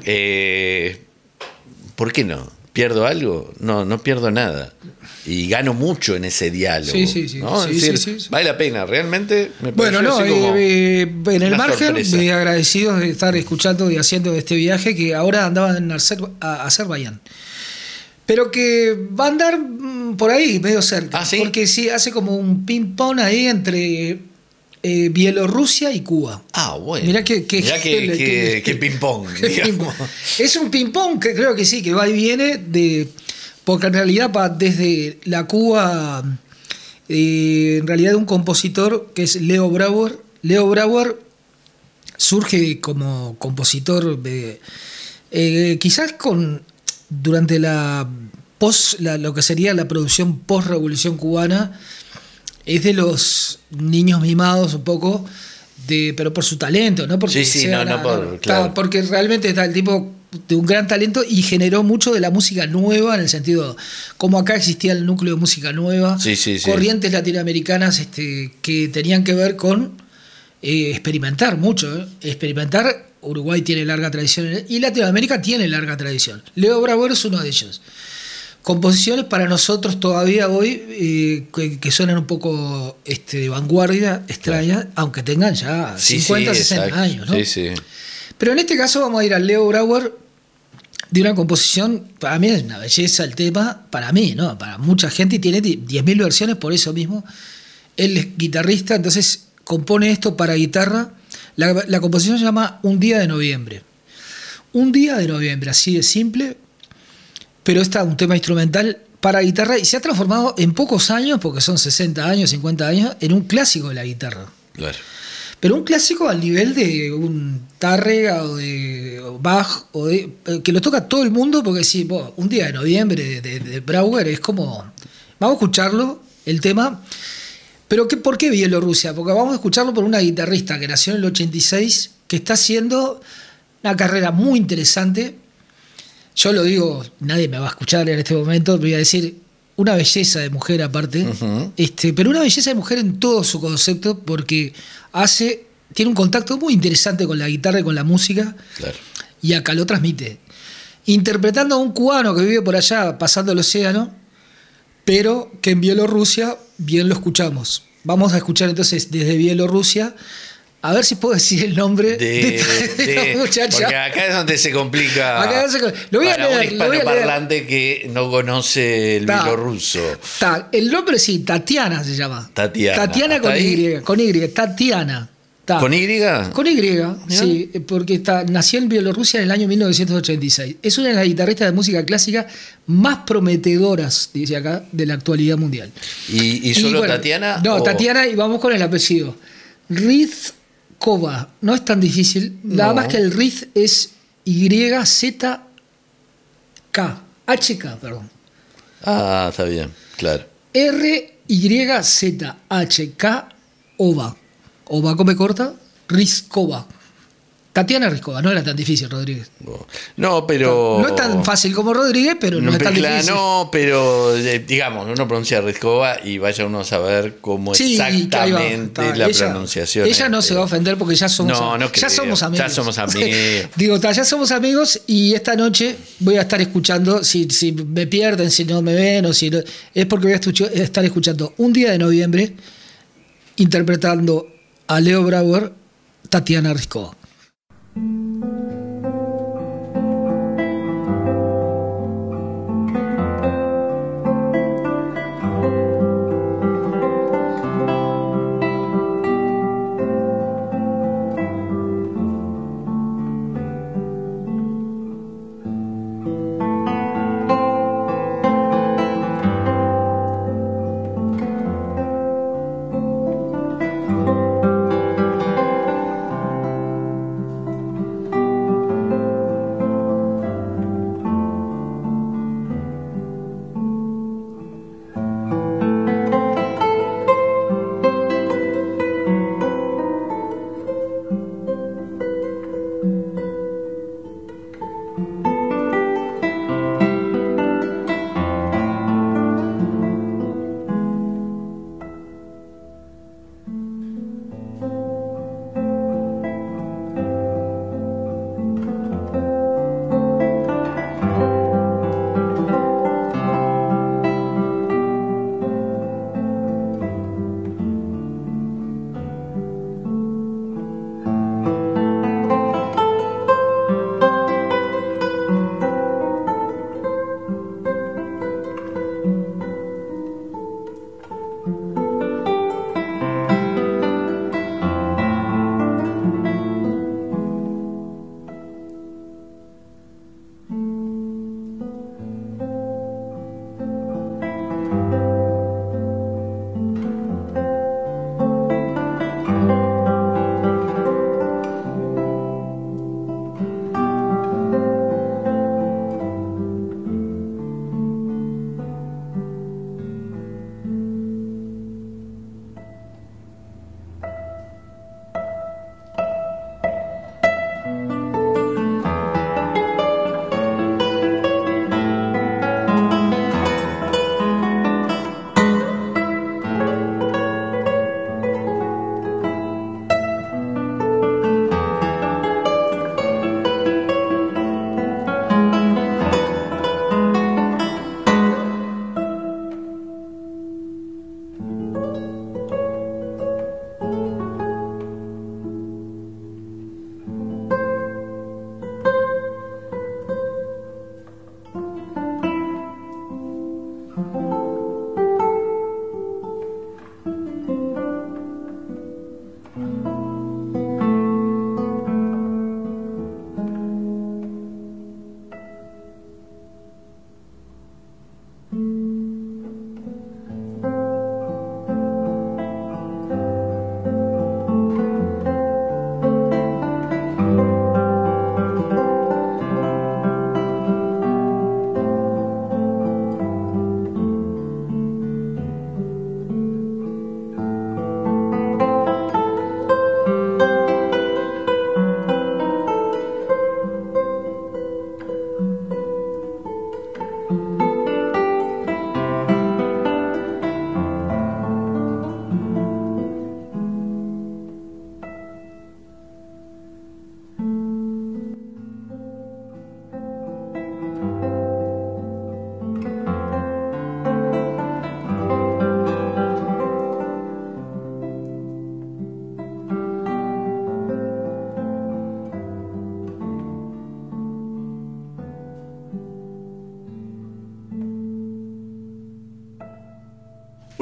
S2: ¿por qué no? ¿Pierdo algo? No pierdo nada. Y gano mucho en ese diálogo. Sí. ¿No? Sí. Vale la pena, realmente me parece. Bueno,
S3: en el margen, agradecidos de estar escuchando y haciendo este viaje que ahora andaban en Azerbaiyán. Pero que va a andar por ahí, medio cerca.
S2: ¿Ah, sí?
S3: Porque sí, hace como un ping-pong ahí entre Bielorrusia y Cuba.
S2: Ah, bueno.
S3: Mirá que
S2: ping-pong.
S3: Es un ping-pong que creo que sí, que va y viene porque en realidad desde la Cuba, en realidad un compositor que es Leo Brouwer. Leo Brouwer surge como compositor quizás durante lo que sería la producción post-revolución cubana. Es de los niños mimados un poco, pero por su talento, ¿no? Porque porque realmente está el tipo de un gran talento y generó mucho de la música nueva, en el sentido, como acá existía el núcleo de música nueva, corrientes latinoamericanas que tenían que ver con experimentar mucho. Experimentar, Uruguay tiene larga tradición y Latinoamérica tiene larga tradición. Leo Brouwer es uno de ellos. Composiciones para nosotros todavía hoy que suenan un poco de vanguardia, extrañas, aunque tengan ya 50, 60 años, ¿no?
S2: Sí.
S3: Pero en este caso vamos a ir al Leo Brouwer de una composición, para mí es una belleza el tema, para mí, ¿no? Para mucha gente, y tiene 10.000 versiones por eso mismo. Él es guitarrista, entonces compone esto para guitarra. La composición se llama Un día de noviembre. Un día de noviembre, así de simple, pero está un tema instrumental para guitarra y se ha transformado en pocos años, porque son 60 años, 50 años, en un clásico de la guitarra.
S2: Claro.
S3: Pero un clásico al nivel de un Tárrega o de Bach, que lo toca todo el mundo, porque sí, Un día de noviembre de Brouwer es como... Vamos a escucharlo, el tema. Pero ¿por qué Bielorrusia? Porque vamos a escucharlo por una guitarrista que nació en el 86, que está haciendo una carrera muy interesante. Yo lo digo, nadie me va a escuchar en este momento, voy a decir una belleza de mujer aparte, pero una belleza de mujer en todo su concepto, porque tiene un contacto muy interesante con la guitarra y con la música, claro. Y acá lo transmite. interpretando a un cubano que vive por allá, pasando el océano, pero que en Bielorrusia bien lo escuchamos. Vamos a escuchar entonces desde Bielorrusia. A ver si puedo decir el nombre de la muchacha.
S2: Porque acá es donde se complica.
S3: Lo voy a
S2: para un
S3: leer.
S2: hispanoparlante que no conoce el bielorruso.
S3: El nombre sí, Tatiana se llama.
S2: Tatiana
S3: con Y. Con Y, Tatiana.
S2: ¿Con Y?
S3: Con Y, sí, porque nació en Bielorrusia en el año 1986. Es una de las guitarristas de música clásica más prometedoras, dice acá, de la actualidad mundial.
S2: ¿Y solo bueno, Tatiana?
S3: No, Tatiana, y vamos con el apellido. Rizkova, no es tan difícil, nada más que el Riz es YZK, HK, perdón.
S2: Ah, está bien, claro.
S3: RYZHK Ova. Ova come corta, Rizkova. Tatiana Rizkova, no era tan difícil, Rodríguez.
S2: No, pero...
S3: No es tan fácil como Rodríguez, pero no es tan difícil.
S2: No, pero digamos, uno pronuncia Rizkova y vaya uno a saber cómo exactamente la pronunciación.
S3: Ella no se va a ofender porque ya somos amigos.
S2: Ya somos amigos.
S3: Digo, ya somos amigos y esta noche voy a estar escuchando, si me pierden, si no me ven, o si no, es porque voy a estar escuchando Un día de noviembre interpretando a Leo Brauer, Tatiana Rizkova.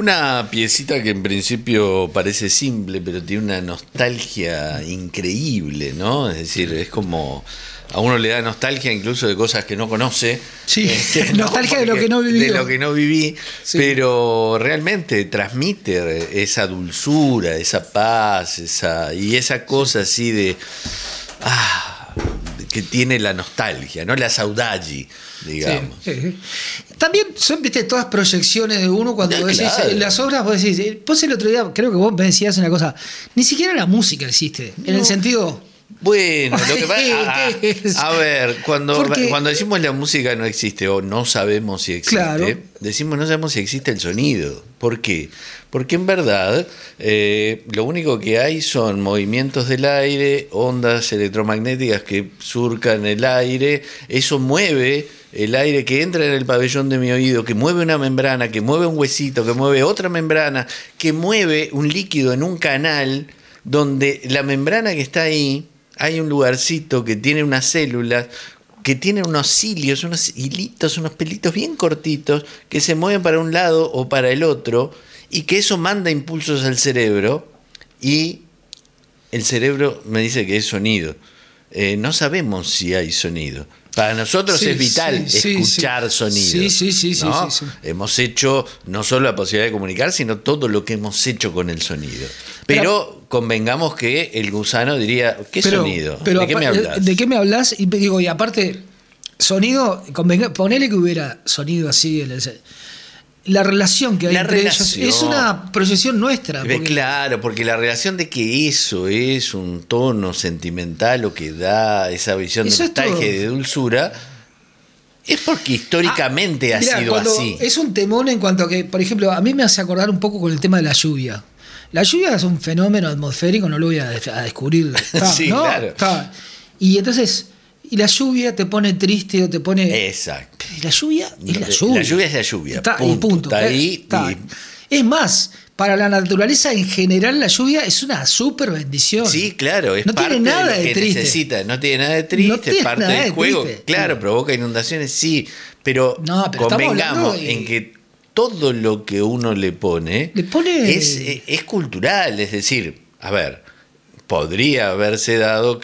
S2: Una piecita que en principio parece simple, pero tiene una nostalgia increíble, ¿no? Es decir, es como... A uno le da nostalgia incluso de cosas que no conoce.
S3: Sí, nostalgia de lo que no viví.
S2: De lo que no viví,
S3: Sí.
S2: pero realmente transmite esa dulzura, esa paz, y esa cosa así de... que tiene la nostalgia, ¿no? La saudade, digamos.
S3: Sí, sí. También son, viste, todas proyecciones de uno cuando vos decís,
S2: Claro.
S3: en las obras vos decís, vos el otro día, creo que vos me decías una cosa, ni siquiera la música existe, en el sentido...
S2: Bueno, lo que pasa, a ver,
S3: Porque-
S2: cuando decimos la música no existe o no sabemos si existe,
S3: Claro.
S2: decimos no sabemos si existe el sonido. ¿Por qué? Porque en verdad lo único que hay son movimientos del aire, ondas electromagnéticas que surcan el aire, eso mueve el aire que entra en el pabellón de mi oído, que mueve una membrana, que mueve un huesito, que mueve otra membrana, que mueve un líquido en un canal donde la membrana que está ahí, hay un lugarcito que tiene unas células, que tiene unos cilios, unos hilitos, unos pelitos bien cortitos, que se mueven para un lado o para el otro, y que eso manda impulsos al cerebro, y el cerebro me dice que es sonido. No sabemos si hay sonido. Para nosotros
S3: Sí,
S2: es vital
S3: sí, sí,
S2: escuchar
S3: sí.
S2: sonido.
S3: Sí,
S2: ¿no?
S3: sí.
S2: Hemos hecho no solo la posibilidad de comunicar, sino todo lo que hemos hecho con el sonido. Pero convengamos que el gusano diría, ¿qué sonido? ¿De qué me hablas?
S3: ¿De qué me hablas? Y digo, y aparte, sonido, ponele que hubiera sonido así, la relación que hay
S2: La
S3: entre
S2: relación.
S3: ellos es una proyección nuestra. porque-
S2: Claro, porque la relación de que eso es un tono sentimental o que da esa visión de
S3: Eso es
S2: nostalgia
S3: todo.
S2: y de dulzura, es porque históricamente ha
S3: Mirá,
S2: sido
S3: cuando
S2: así.
S3: es un temón en cuanto a que, por ejemplo, a mí me hace acordar un poco con el tema de la lluvia. La lluvia es un fenómeno atmosférico, no lo voy a descubrir.
S2: Sí,
S3: ¿no?
S2: claro.
S3: Y entonces, y la lluvia te pone triste o te pone...
S2: Exacto.
S3: Y la lluvia es la lluvia.
S2: La lluvia es la lluvia.
S3: Está,
S2: punto.
S3: y punto.
S2: Está ahí.
S3: Está. Es más, para la naturaleza en general la lluvia es una súper bendición.
S2: Sí, claro, es
S3: No
S2: parte
S3: tiene nada
S2: de lo
S3: de
S2: que
S3: triste.
S2: necesita, no tiene nada de triste,
S3: No tiene
S2: es parte
S3: nada
S2: del
S3: de
S2: juego.
S3: triste.
S2: Claro,
S3: Sí.
S2: provoca inundaciones, sí, pero,
S3: No, pero estamos
S2: convengamos
S3: hablando de-
S2: en que todo lo que uno le pone es cultural, es decir, a ver, podría haberse dado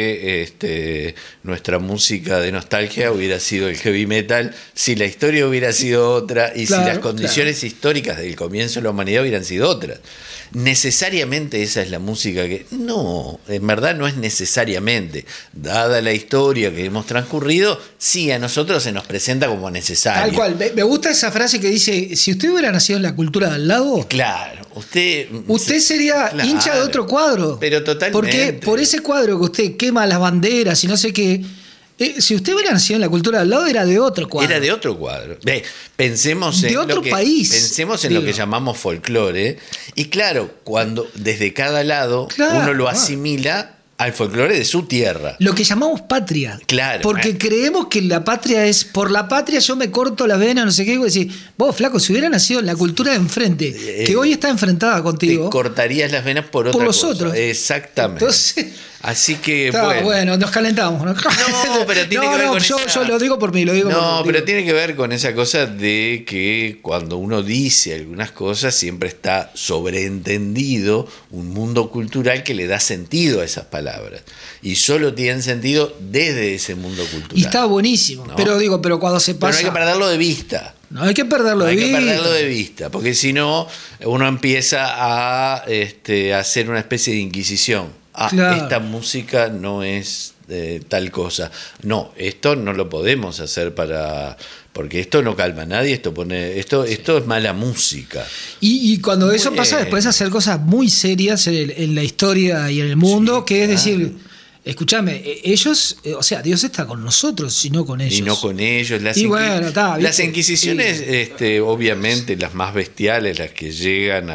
S2: que nuestra música de nostalgia hubiera sido el heavy metal si la historia hubiera sido otra y
S3: Claro,
S2: si las condiciones históricas del comienzo de la humanidad hubieran sido otras. Necesariamente esa es la música que... No, en verdad no es necesariamente. Dada la historia que hemos transcurrido, sí, a nosotros se nos presenta como necesaria.
S3: Tal cual. Me gusta esa frase que dice, si usted hubiera nacido en la cultura de al lado,
S2: Claro, usted
S3: sería
S2: Claro,
S3: hincha de otro cuadro.
S2: pero totalmente.
S3: Porque por ese cuadro que usted quema las banderas y no sé qué, si usted hubiera nacido en la cultura de al lado, era de otro cuadro.
S2: Era de otro cuadro. Pensemos
S3: De
S2: en
S3: otro
S2: lo que,
S3: país,
S2: Pensemos en lo
S3: digo.
S2: que llamamos folclore. Y claro, cuando desde cada lado
S3: Claro,
S2: uno lo
S3: claro.
S2: asimila al folclore de su tierra.
S3: Lo que llamamos patria.
S2: Claro.
S3: Porque creemos que la patria es, por la patria yo me corto la vena, no sé qué, y vos decís, vos, flaco, si hubiera nacido en la cultura de enfrente, que hoy está enfrentada
S2: Te
S3: contigo,
S2: cortarías las venas por otra
S3: los
S2: cosa.
S3: otros.
S2: Exactamente.
S3: Entonces,
S2: Así que,
S3: está bueno, nos calentamos. No,
S2: pero tiene que ver con
S3: yo
S2: esa-
S3: lo digo por mí, lo digo por
S2: No,
S3: mí.
S2: pero tiene que ver con esa cosa de que cuando uno dice algunas cosas siempre está sobreentendido un mundo cultural que le da sentido a esas palabras. Y solo tienen sentido desde ese mundo cultural.
S3: Y está buenísimo.
S2: ¿No?
S3: Pero cuando se
S2: Pero no
S3: pasa.
S2: hay que perderlo de vista.
S3: No hay que perderlo
S2: No
S3: de
S2: hay que
S3: vista.
S2: perderlo de vista, porque si no, uno empieza a hacer una especie de inquisición.
S3: Claro.
S2: Esta música no es tal cosa. No, esto no lo podemos hacer porque esto no calma a nadie, esto es mala música.
S3: Y cuando eso
S2: Muy
S3: pasa,
S2: bien.
S3: después hacer cosas muy serias en la historia y en el mundo,
S2: Sí,
S3: que es
S2: claro.
S3: decir, escúchame, ellos, o sea, Dios está con nosotros y no con ellos.
S2: Y no con ellos.
S3: Y bueno, está,
S2: las
S3: ¿viste?
S2: Inquisiciones,
S3: Sí.
S2: obviamente, las más bestiales, las que llegan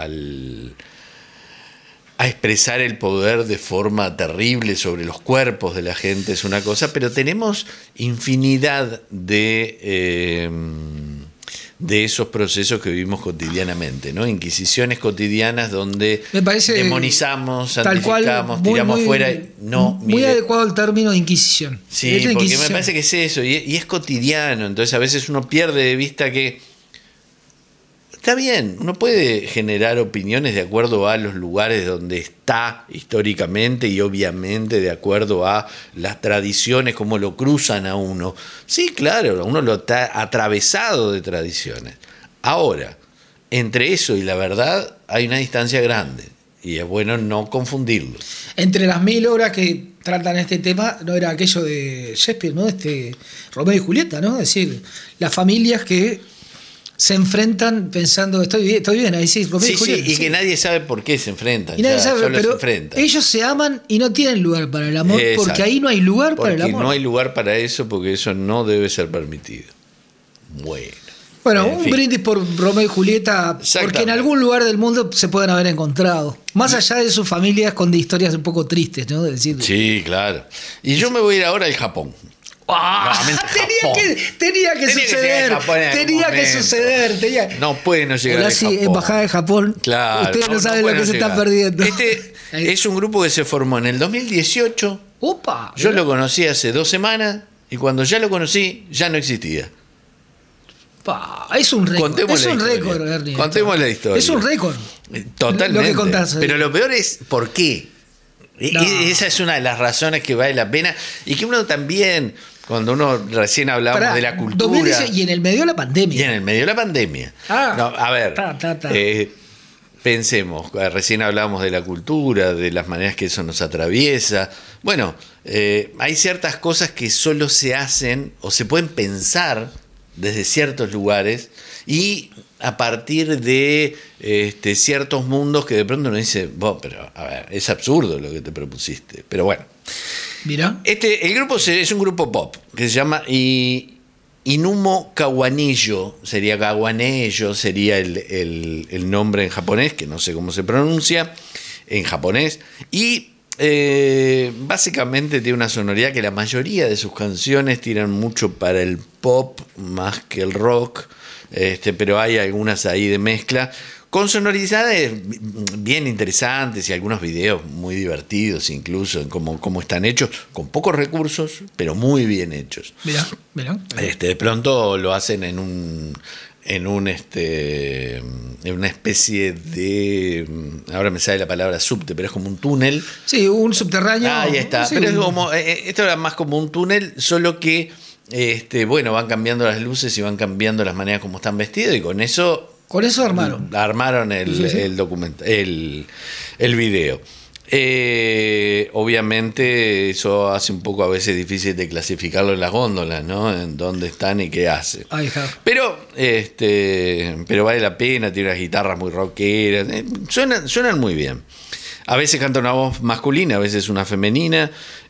S2: a expresar el poder de forma terrible sobre los cuerpos de la gente es una cosa, pero tenemos infinidad de esos procesos que vivimos cotidianamente, ¿no? Inquisiciones cotidianas donde
S3: Me parece
S2: demonizamos,
S3: tal cual,
S2: santificamos,
S3: muy,
S2: tiramos
S3: muy-
S2: fuera. No,
S3: muy
S2: mire,
S3: adecuado el término de Inquisición.
S2: sí,
S3: Es la
S2: porque me
S3: Inquisición.
S2: parece que es eso, y es cotidiano, entonces a veces uno pierde de vista que está bien, uno puede generar opiniones de acuerdo a los lugares donde está históricamente y obviamente de acuerdo a las tradiciones, cómo lo cruzan a uno. Sí, claro, uno lo está atravesado de tradiciones. Ahora, entre eso y la verdad hay una distancia grande y es bueno no confundirlo.
S3: Entre las 1000 obras que tratan este tema, no era aquello de Shakespeare, ¿no? Romeo y Julieta, ¿no? Es decir, las familias que se enfrentan pensando, estoy bien, ahí sí, Romeo y Julieta.
S2: Sí, y que nadie sabe por qué se enfrentan.
S3: Y nadie sabe,
S2: solo
S3: pero
S2: se enfrentan.
S3: ellos se aman y no tienen lugar para el amor,
S2: Exacto.
S3: porque ahí no hay lugar para el
S2: Porque
S3: amor.
S2: no hay lugar para eso, porque eso no debe ser permitido.
S3: Bueno,
S2: en
S3: un
S2: fin.
S3: brindis por Romeo y Julieta, porque en algún lugar del mundo se pueden haber encontrado. Más allá de sus familias con historias un poco tristes, ¿no? De decir,
S2: Sí, claro. Y yo me voy a ir ahora al Japón. Nuevamente Japón.
S3: tenía que suceder. Tenía que suceder.
S2: No puede no llegar
S3: Hola,
S2: al
S3: sí,
S2: Japón.
S3: Embajada de Japón.
S2: Claro.
S3: Ustedes no saben
S2: puede
S3: lo que se
S2: llegar.
S3: están perdiendo.
S2: Este es un grupo que se formó en el 2018.
S3: Opa.
S2: Yo lo conocí hace 2 semanas y cuando ya lo conocí, ya no existía.
S3: Es un récord.
S2: Contemos
S3: Es
S2: la
S3: un
S2: historia.
S3: récord, Ernie.
S2: Contemos la historia.
S3: Es un récord.
S2: Totalmente.
S3: Lo que contás.
S2: Pero lo peor es ¿por qué?
S3: No.
S2: Esa es una de las razones que vale la pena y que uno también, cuando uno recién hablábamos
S3: Pará,
S2: de la cultura
S3: 2016, y en el medio de la pandemia.
S2: y en el medio de la pandemia.
S3: Ah,
S2: No, a ver, pensemos, recién hablábamos de la cultura, de las maneras que eso nos atraviesa. Bueno, hay ciertas cosas que solo se hacen o se pueden pensar desde ciertos lugares y a partir de ciertos mundos que de pronto uno dice, pero a ver, es absurdo lo que te propusiste. Pero bueno.
S3: Mirá.
S2: El grupo es un grupo pop que se llama Inumo Kawanillo, sería Kawanello, sería el nombre en japonés, que no sé cómo se pronuncia en japonés, y básicamente tiene una sonoridad que la mayoría de sus canciones tiran mucho para el pop más que el rock, pero hay algunas ahí de mezcla, con sonoridades bien interesantes y algunos videos muy divertidos incluso en cómo están hechos, con pocos recursos, pero muy bien hechos.
S3: Mirá.
S2: De pronto lo hacen en una especie de, ahora me sale la palabra subte, pero es como un túnel.
S3: Sí, un subterráneo.
S2: Ahí está.
S3: Sí,
S2: Pero es como, esto era más como un túnel, solo que van cambiando las luces y van cambiando las maneras como están vestidos, y con eso
S3: armaron.
S2: Armaron el documento, el video. Obviamente eso hace un poco a veces difícil de clasificarlo en las góndolas, ¿no? En dónde están y qué hace.
S3: Ahí está.
S2: Pero vale la pena, tiene unas guitarras muy rockeras, suenan muy bien. A veces canta una voz masculina, a veces una femenina.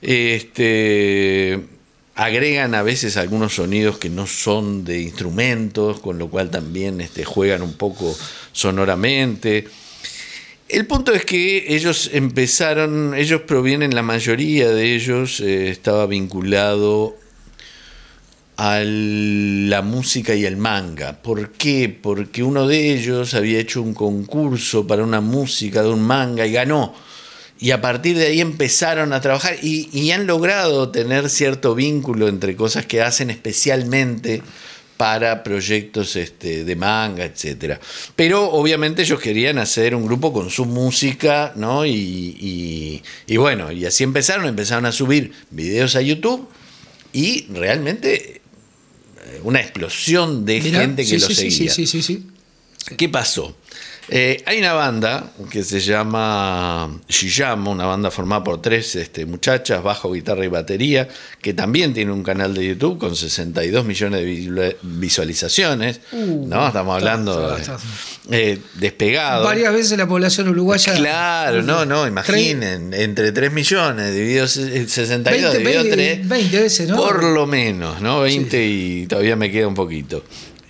S2: Agregan a veces algunos sonidos que no son de instrumentos, con lo cual también juegan un poco sonoramente. El punto es que ellos provienen, la mayoría de ellos estaba vinculado a la música y el manga. ¿Por qué? Porque uno de ellos había hecho un concurso para una música de un manga y ganó. Y a partir de ahí empezaron a trabajar y han logrado tener cierto vínculo entre cosas que hacen especialmente para proyectos de manga, etcétera. Pero obviamente ellos querían hacer un grupo con su música, ¿no? Y bueno, y así empezaron a subir videos a YouTube y realmente una explosión de gente que lo seguía.
S3: Sí.
S2: ¿Qué pasó? Hay una banda que se llama Shiyama, una banda formada por 3 muchachas, bajo, guitarra y batería, que también tiene un canal de YouTube con 62 millones de visualizaciones, ¿no? Estamos hablando despegado.
S3: Varias veces la población uruguaya.
S2: Claro, no, imaginen, entre 3 millones dividido 62, dividido 3,
S3: 20 veces, ¿no?
S2: Por lo menos, ¿no? 20 sí. Y todavía me queda un poquito.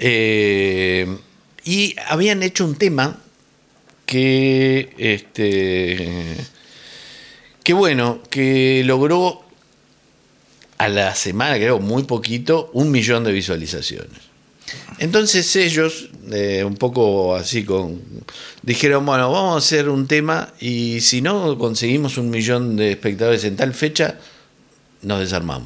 S2: Y habían hecho un tema que logró a la semana, creo, muy poquito, 1 millón de visualizaciones. Entonces ellos, un poco así, dijeron, bueno, vamos a hacer un tema y si no conseguimos 1 millón de espectadores en tal fecha, nos desarmamos.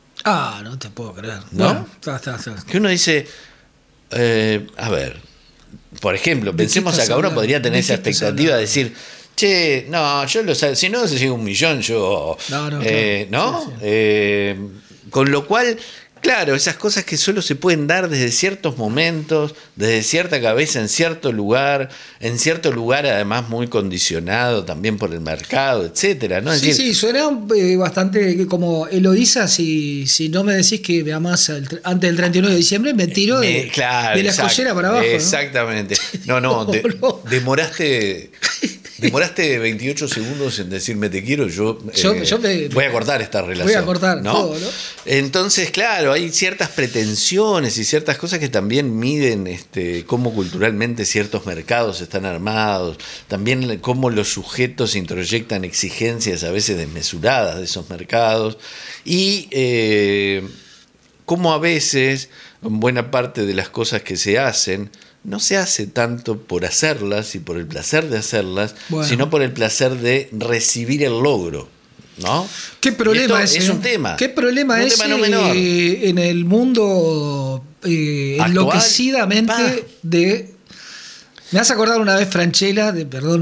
S3: No te puedo creer.
S2: ¿No?
S3: Está.
S2: Que uno dice, a ver, por ejemplo, pensemos acá, uno podría tener esa expectativa de decir, che, no, yo lo sé, si no se llega a 1 millón, yo...
S3: No,
S2: ¿no?
S3: Sí.
S2: Con lo cual, claro, esas cosas que solo se pueden dar desde ciertos momentos, desde cierta cabeza, en cierto lugar además muy condicionado también por el mercado, etcétera, ¿no? Es
S3: Sí,
S2: decir,
S3: sí, suena bastante como Eloísa, si no me decís que me amás antes del 31 de diciembre, me tiro de la escollera para abajo.
S2: Exactamente. No, demoraste 28 segundos en decirme te quiero, yo voy a cortar esta relación.
S3: Voy a cortar,
S2: ¿no?
S3: todo, ¿no?
S2: Entonces, claro, hay ciertas pretensiones y ciertas cosas que también miden cómo culturalmente ciertos mercados están armados, también cómo los sujetos introyectan exigencias a veces desmesuradas de esos mercados y cómo a veces buena parte de las cosas que se hacen no se hace tanto por hacerlas y por el placer de hacerlas, sino por el placer de recibir el logro, ¿no? ¿Qué problema es un tema?
S3: ¿Qué problema es
S2: no menor.
S3: En el mundo enloquecidamente de... Me hace acordar una vez Francella,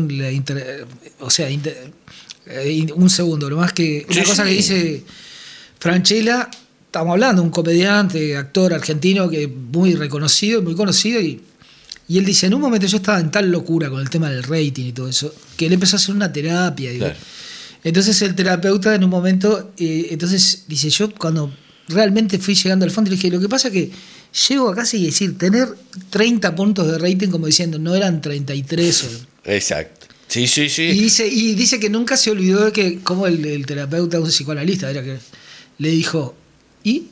S3: un segundo, lo más que una cosa que dice Francella, estamos hablando de un comediante, actor argentino que es muy reconocido, muy conocido, y él dice, en un momento yo estaba en tal locura con el tema del rating y todo eso, que él empezó a hacer una terapia. Claro. Entonces el terapeuta en un momento, entonces dice, yo cuando realmente fui llegando al fondo, le dije, lo que pasa es que llego a casi decir, tener 30 puntos de rating, como diciendo, no eran 33.
S2: Exacto. Sí.
S3: Y dice que nunca se olvidó de que, como el terapeuta, un psicoanalista, era que le dijo, ¿y?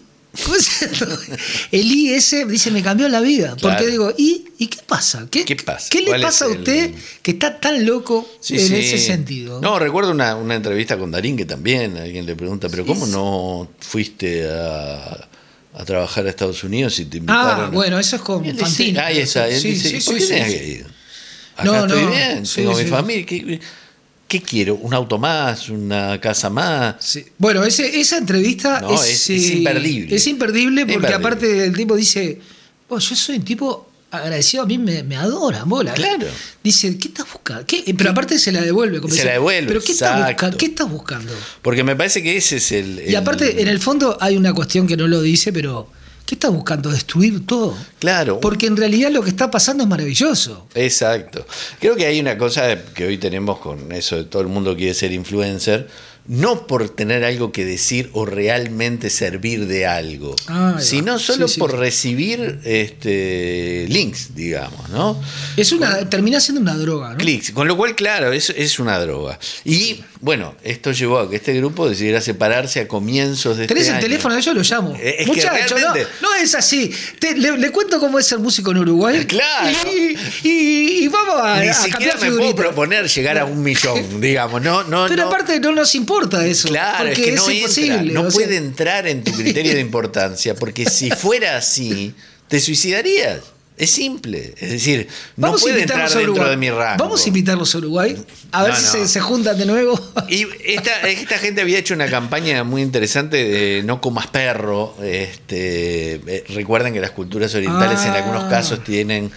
S3: El I ese dice me cambió la vida. Claro. Porque digo, ¿y qué pasa? ¿Qué le pasa a usted que está tan loco en ese sentido?
S2: No, recuerdo una entrevista con Darín que también alguien le pregunta, pero ¿cómo no fuiste a trabajar a Estados Unidos y te invitaron?
S3: Bueno, eso es con Fantino.
S2: Ahí está. Él dice, ¿por qué tenías que ir? Acá estoy bien, tengo mi familia. ¿Qué quiero? ¿Un auto más? ¿Una casa más?
S3: Sí. Bueno, esa entrevista
S2: es imperdible.
S3: Es imperdible porque aparte el tipo dice, yo soy un tipo agradecido, a mí me adora, mola.
S2: Claro.
S3: Dice, ¿qué estás buscando? Pero aparte se la devuelve. ¿Pero qué estás buscando?
S2: Porque me parece que ese es el...
S3: Y aparte, en el fondo hay una cuestión que no lo dice, pero... ¿Qué está buscando? ¿Destruir todo?
S2: Claro.
S3: Porque en realidad lo que está pasando es maravilloso.
S2: Exacto. Creo que hay una cosa que hoy tenemos con eso de todo el mundo quiere ser influencer, no por tener algo que decir o realmente servir de algo, sino solo por recibir links, digamos, ¿no?
S3: Termina siendo una droga, ¿no?
S2: Clics, con lo cual, claro, es una droga. Y bueno, esto llevó a que este grupo decidiera separarse a comienzos de
S3: ¿Tenés
S2: este
S3: el
S2: año.
S3: teléfono de ellos? Lo llamo.
S2: Muchacho,
S3: no es así. Le cuento cómo es ser músico en Uruguay.
S2: Claro.
S3: Y vamos a
S2: Ni siquiera me puedo proponer llegar a 1 millón, digamos. Pero
S3: aparte no nos importa eso.
S2: Claro, es que no
S3: imposible.
S2: Puede entrar en tu criterio de importancia, porque si fuera así, te suicidarías. Es simple. Es decir, no puede entrar dentro de mi rango.
S3: Vamos a invitarlos a Uruguay, a ver si se juntan de nuevo.
S2: Y esta gente había hecho una campaña muy interesante de no comas perro. Recuerden que las culturas orientales en algunos casos tienen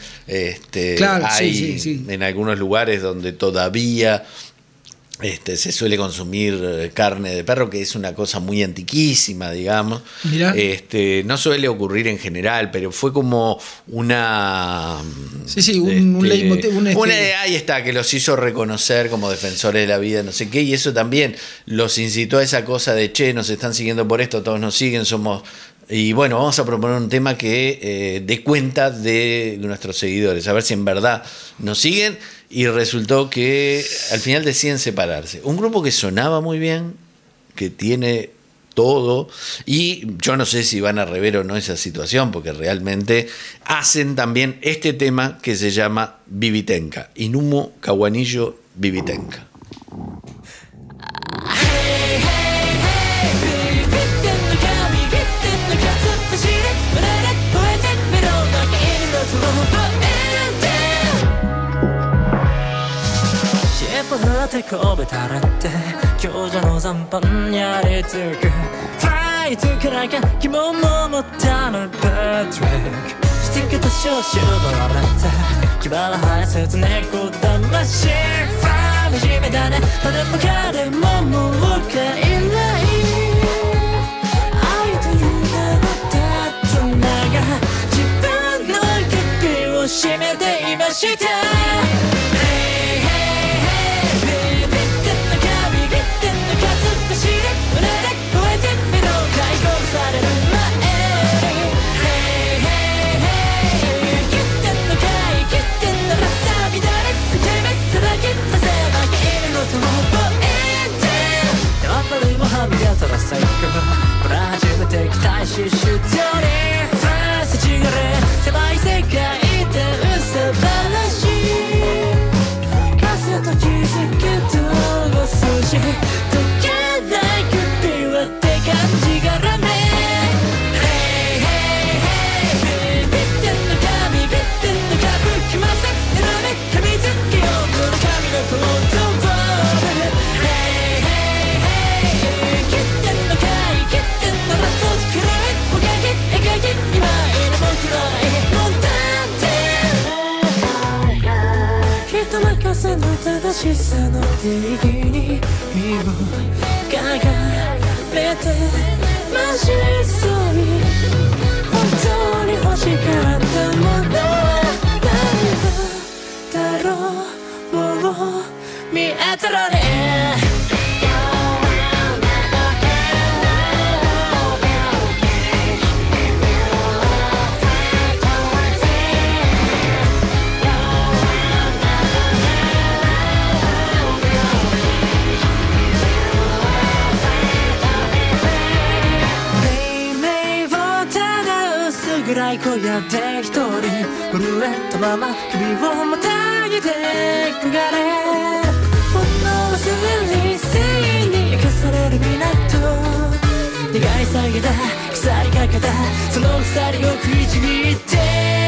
S2: en algunos lugares donde todavía se suele consumir carne de perro, que es una cosa muy antiquísima, digamos.
S3: Mirá.
S2: No suele ocurrir en general, pero fue como una...
S3: un leitmotiv.
S2: Ahí está, que los hizo reconocer como defensores de la vida, no sé qué, y eso también los incitó a esa cosa de, nos están siguiendo por esto, todos nos siguen, somos... Y bueno, vamos a proponer un tema que dé cuenta de nuestros seguidores, a ver si en verdad nos siguen. Y resultó que al final deciden separarse. Un grupo que sonaba muy bien, que tiene todo, y yo no sé si van a rever o no esa situación, porque realmente hacen también este tema que se llama Vivitenka, Inumo Caguanillo Vivitenka.
S6: Fly to Kraken, Kimono Motano Patrick. ティックと少々笑った気晴ら生やせず猫魂ファン真面目だね誰も彼ももう帰らない愛という名のたつなが自分の首を絞めていました最高これ初めて期待しシュートにファースト違れ狭い世界で嘘話風と気づくと筋溶けない首はって感じがらめその正しさの定義に身をかがめてましそうに本当に欲しかったものは何だろうもう見えたらね暗い小屋で一人震えたまま首をもたげてくがれほんの忘れに繊維に生かされる港願い下げた腐りかけたその鎖を食いちぎって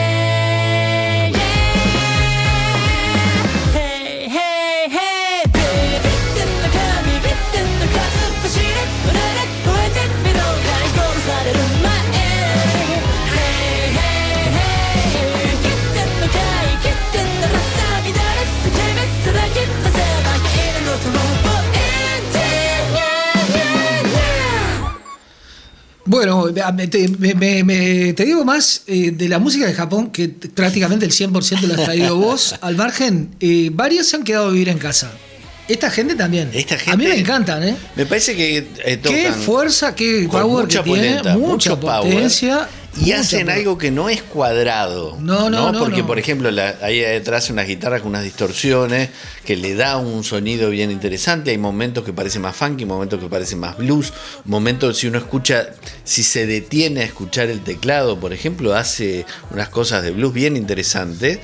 S3: Bueno, te digo más de la música de Japón, que prácticamente el 100% lo has traído vos. Al margen, varios se han quedado a vivir en casa. Esta gente también. A mí me encantan, ¿eh?
S2: Me parece que tocan
S3: qué fuerza, qué power que tiene, mucha potencia.
S2: Y hacen algo que no es cuadrado. No. Porque, por ejemplo, ahí detrás unas guitarras con unas distorsiones que le da un sonido bien interesante. Hay momentos que parecen más funky, momentos que parecen más blues. Momentos, si uno escucha, si se detiene a escuchar el teclado, por ejemplo, hace unas cosas de blues bien interesantes.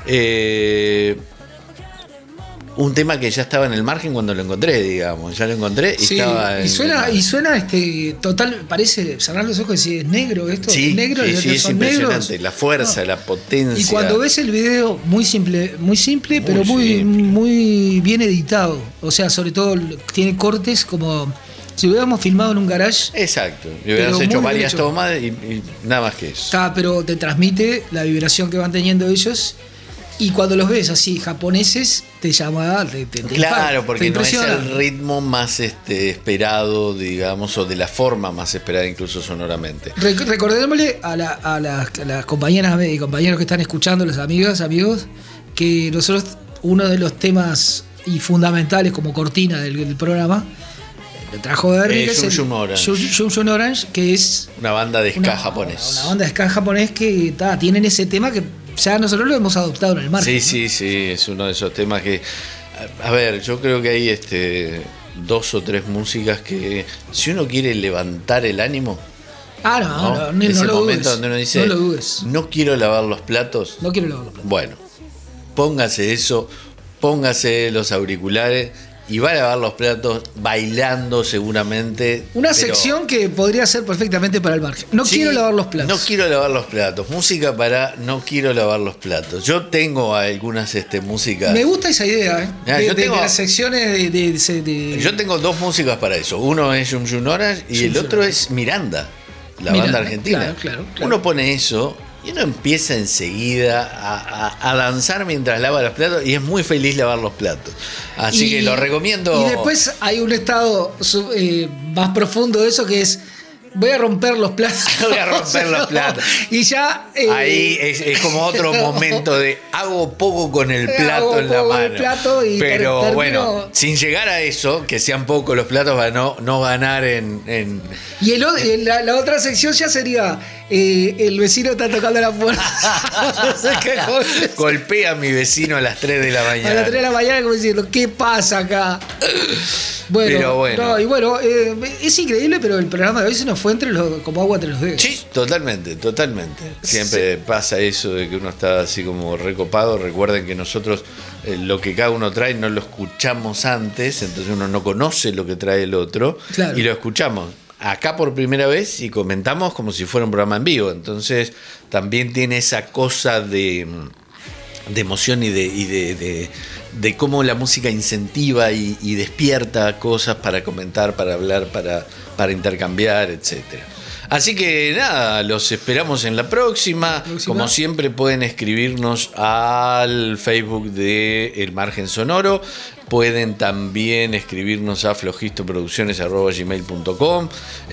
S2: Un tema que ya estaba en el margen cuando lo encontré, digamos. Ya lo encontré y estaba
S3: y suena total, parece cerrar los ojos y decir, ¿es negro esto?
S2: Sí,
S3: ¿Es negro?
S2: Sí, es impresionante.
S3: Negros.
S2: La fuerza, la potencia.
S3: Y cuando ves el video, muy simple, pero muy bien editado. O sea, sobre todo tiene cortes como si lo hubiéramos filmado en un garage.
S2: Exacto. Y hubiéramos hecho varias tomas y nada más que eso.
S3: Pero te transmite la vibración que van teniendo ellos. Y cuando los ves así, japoneses, te llama,
S2: claro, porque no es el ritmo más esperado, digamos, o de la forma más esperada, incluso sonoramente.
S3: Recordémosle a las compañeras y compañeros que están escuchando, los amigos, que nosotros, uno de los temas y fundamentales como cortina del programa, lo trajo Derry, que es Jun Jun Orange, que es
S2: una banda de ska japonés.
S3: Una banda de ska japonés que tienen ese tema que ya nosotros lo hemos adoptado en el margen.
S2: Sí, es uno de esos temas que, a ver, yo creo que hay 2 o 3 músicas que si uno quiere levantar el ánimo,
S3: no
S2: ese
S3: lo
S2: momento
S3: dudes,
S2: donde uno dice,
S3: no lo dudes.
S2: No quiero lavar los platos. Bueno, póngase eso, póngase los auriculares y va a lavar los platos bailando seguramente.
S3: Una sección que podría ser perfectamente para el margen. Quiero lavar los platos.
S2: No quiero lavar los platos. Música para no quiero lavar los platos. Yo tengo algunas músicas.
S3: Me gusta esa idea, de las secciones de.
S2: Yo tengo 2 músicas para eso. Uno es Jun Jun Orange y el otro es Miranda, la banda argentina.
S3: Claro.
S2: Uno pone eso Y uno empieza enseguida a danzar mientras lava los platos y es muy feliz lavar los platos. Así que lo recomiendo.
S3: Y después hay un estado más profundo de eso que es: voy a romper los platos.
S2: Voy a romper los platos.
S3: Y ya.
S2: Ahí es como otro momento de hago poco con el plato en la mano. Pero
S3: termino...
S2: bueno, sin llegar a eso, que sean pocos los platos para no ganar en...
S3: Y la otra sección ya sería: el vecino está tocando la puerta.
S2: Golpea a mi vecino a las 3 de la mañana.
S3: A las 3 de la mañana, como diciendo: ¿qué pasa acá? Bueno,
S2: pero bueno.
S3: No, y bueno, es increíble, pero el programa de hoy se nos fue como agua entre los dedos.
S2: Sí, totalmente. Siempre pasa eso de que uno está así como recopado. Recuerden que nosotros lo que cada uno trae no lo escuchamos antes, entonces uno no conoce lo que trae el otro. Claro. Y lo escuchamos acá por primera vez y comentamos como si fuera un programa en vivo. Entonces también tiene esa cosa de emoción y de cómo la música incentiva y despierta cosas para comentar, para hablar, para intercambiar, etcétera. Así que nada, los esperamos en la próxima. Como siempre pueden escribirnos al Facebook de El Margen Sonoro. Pueden también escribirnos a flojistoproducciones@gmail.com.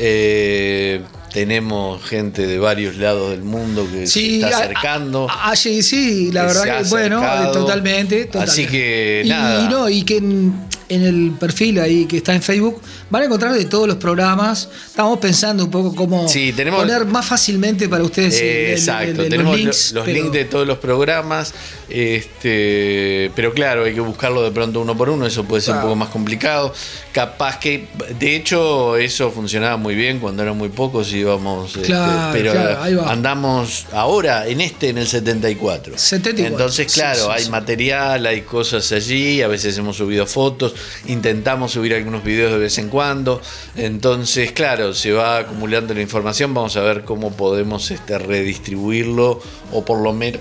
S2: Tenemos gente de varios lados del mundo que se está acercando.
S3: Sí, la verdad que bueno, totalmente.
S2: Así que nada.
S3: Y que en el perfil ahí que está en Facebook van a encontrar de todos los programas. Estamos pensando un poco cómo poner más fácilmente para ustedes
S2: tenemos los links de todos los programas. Pero claro, hay que buscarlo de pronto uno por uno. Eso puede ser un poco más complicado. Capaz que, de hecho, eso funcionaba muy bien cuando eran muy pocos y íbamos. Pero ahí va. Andamos ahora en el 74. Entonces, claro, hay material, hay cosas allí. A veces hemos subido fotos. Intentamos subir algunos videos de vez en cuando. Entonces, claro, se va acumulando la información. Vamos a ver cómo podemos redistribuirlo o por lo menos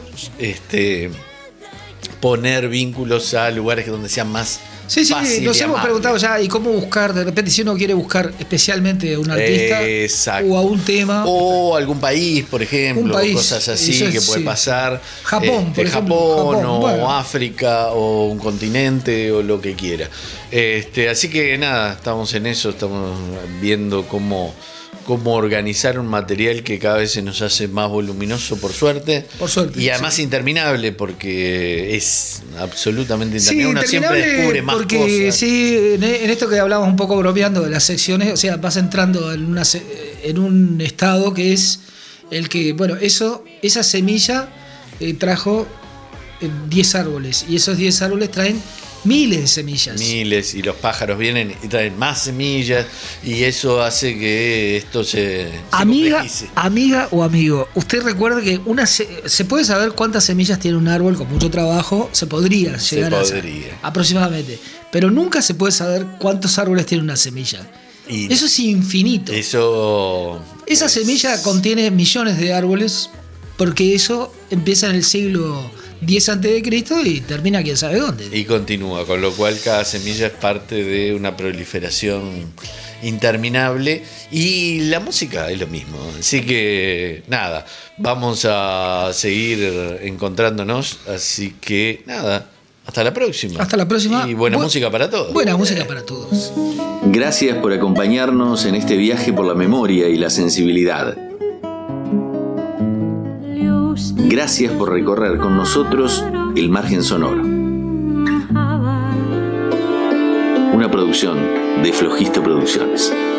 S2: poner vínculos a lugares donde sean más fácil.
S3: Nos hemos preguntado ya, ¿y cómo buscar? De repente, si uno quiere buscar especialmente a un artista o a un tema.
S2: O algún país, por ejemplo, cosas así que puede pasar.
S3: Japón, por ejemplo.
S2: Japón o África o un continente o lo que quiera. Así que nada, estamos en eso, estamos viendo cómo organizar un material que cada vez se nos hace más voluminoso, por suerte. Y además interminable, porque es absolutamente interminable. Uno siempre descubre más cosas.
S3: Porque en esto que hablamos un poco bromeando de las secciones, o sea, vas entrando en un estado que es el que, bueno, esa semilla trajo 10 árboles, y esos 10 árboles traen miles de semillas.
S2: Y los pájaros vienen y traen más semillas, y eso hace que esto se complejice. Amiga
S3: o amigo, usted recuerda que se puede saber cuántas semillas tiene un árbol con mucho trabajo, se podría llegar a saber aproximadamente, pero nunca se puede saber cuántos árboles tiene una semilla. Y eso es infinito. Esa semilla contiene millones de árboles, porque eso empieza en el siglo 10 a.C. y termina quién sabe dónde.
S2: Y continúa, con lo cual cada semilla es parte de una proliferación interminable, y la música es lo mismo. Así que nada, vamos a seguir encontrándonos, así que nada, hasta la próxima.
S3: Hasta la próxima.
S2: Y buena música para todos.
S3: Buena música para todos.
S1: Gracias por acompañarnos en este viaje por la memoria y la sensibilidad. Gracias por recorrer con nosotros El Margen Sonoro. Una producción de Flojisto Producciones.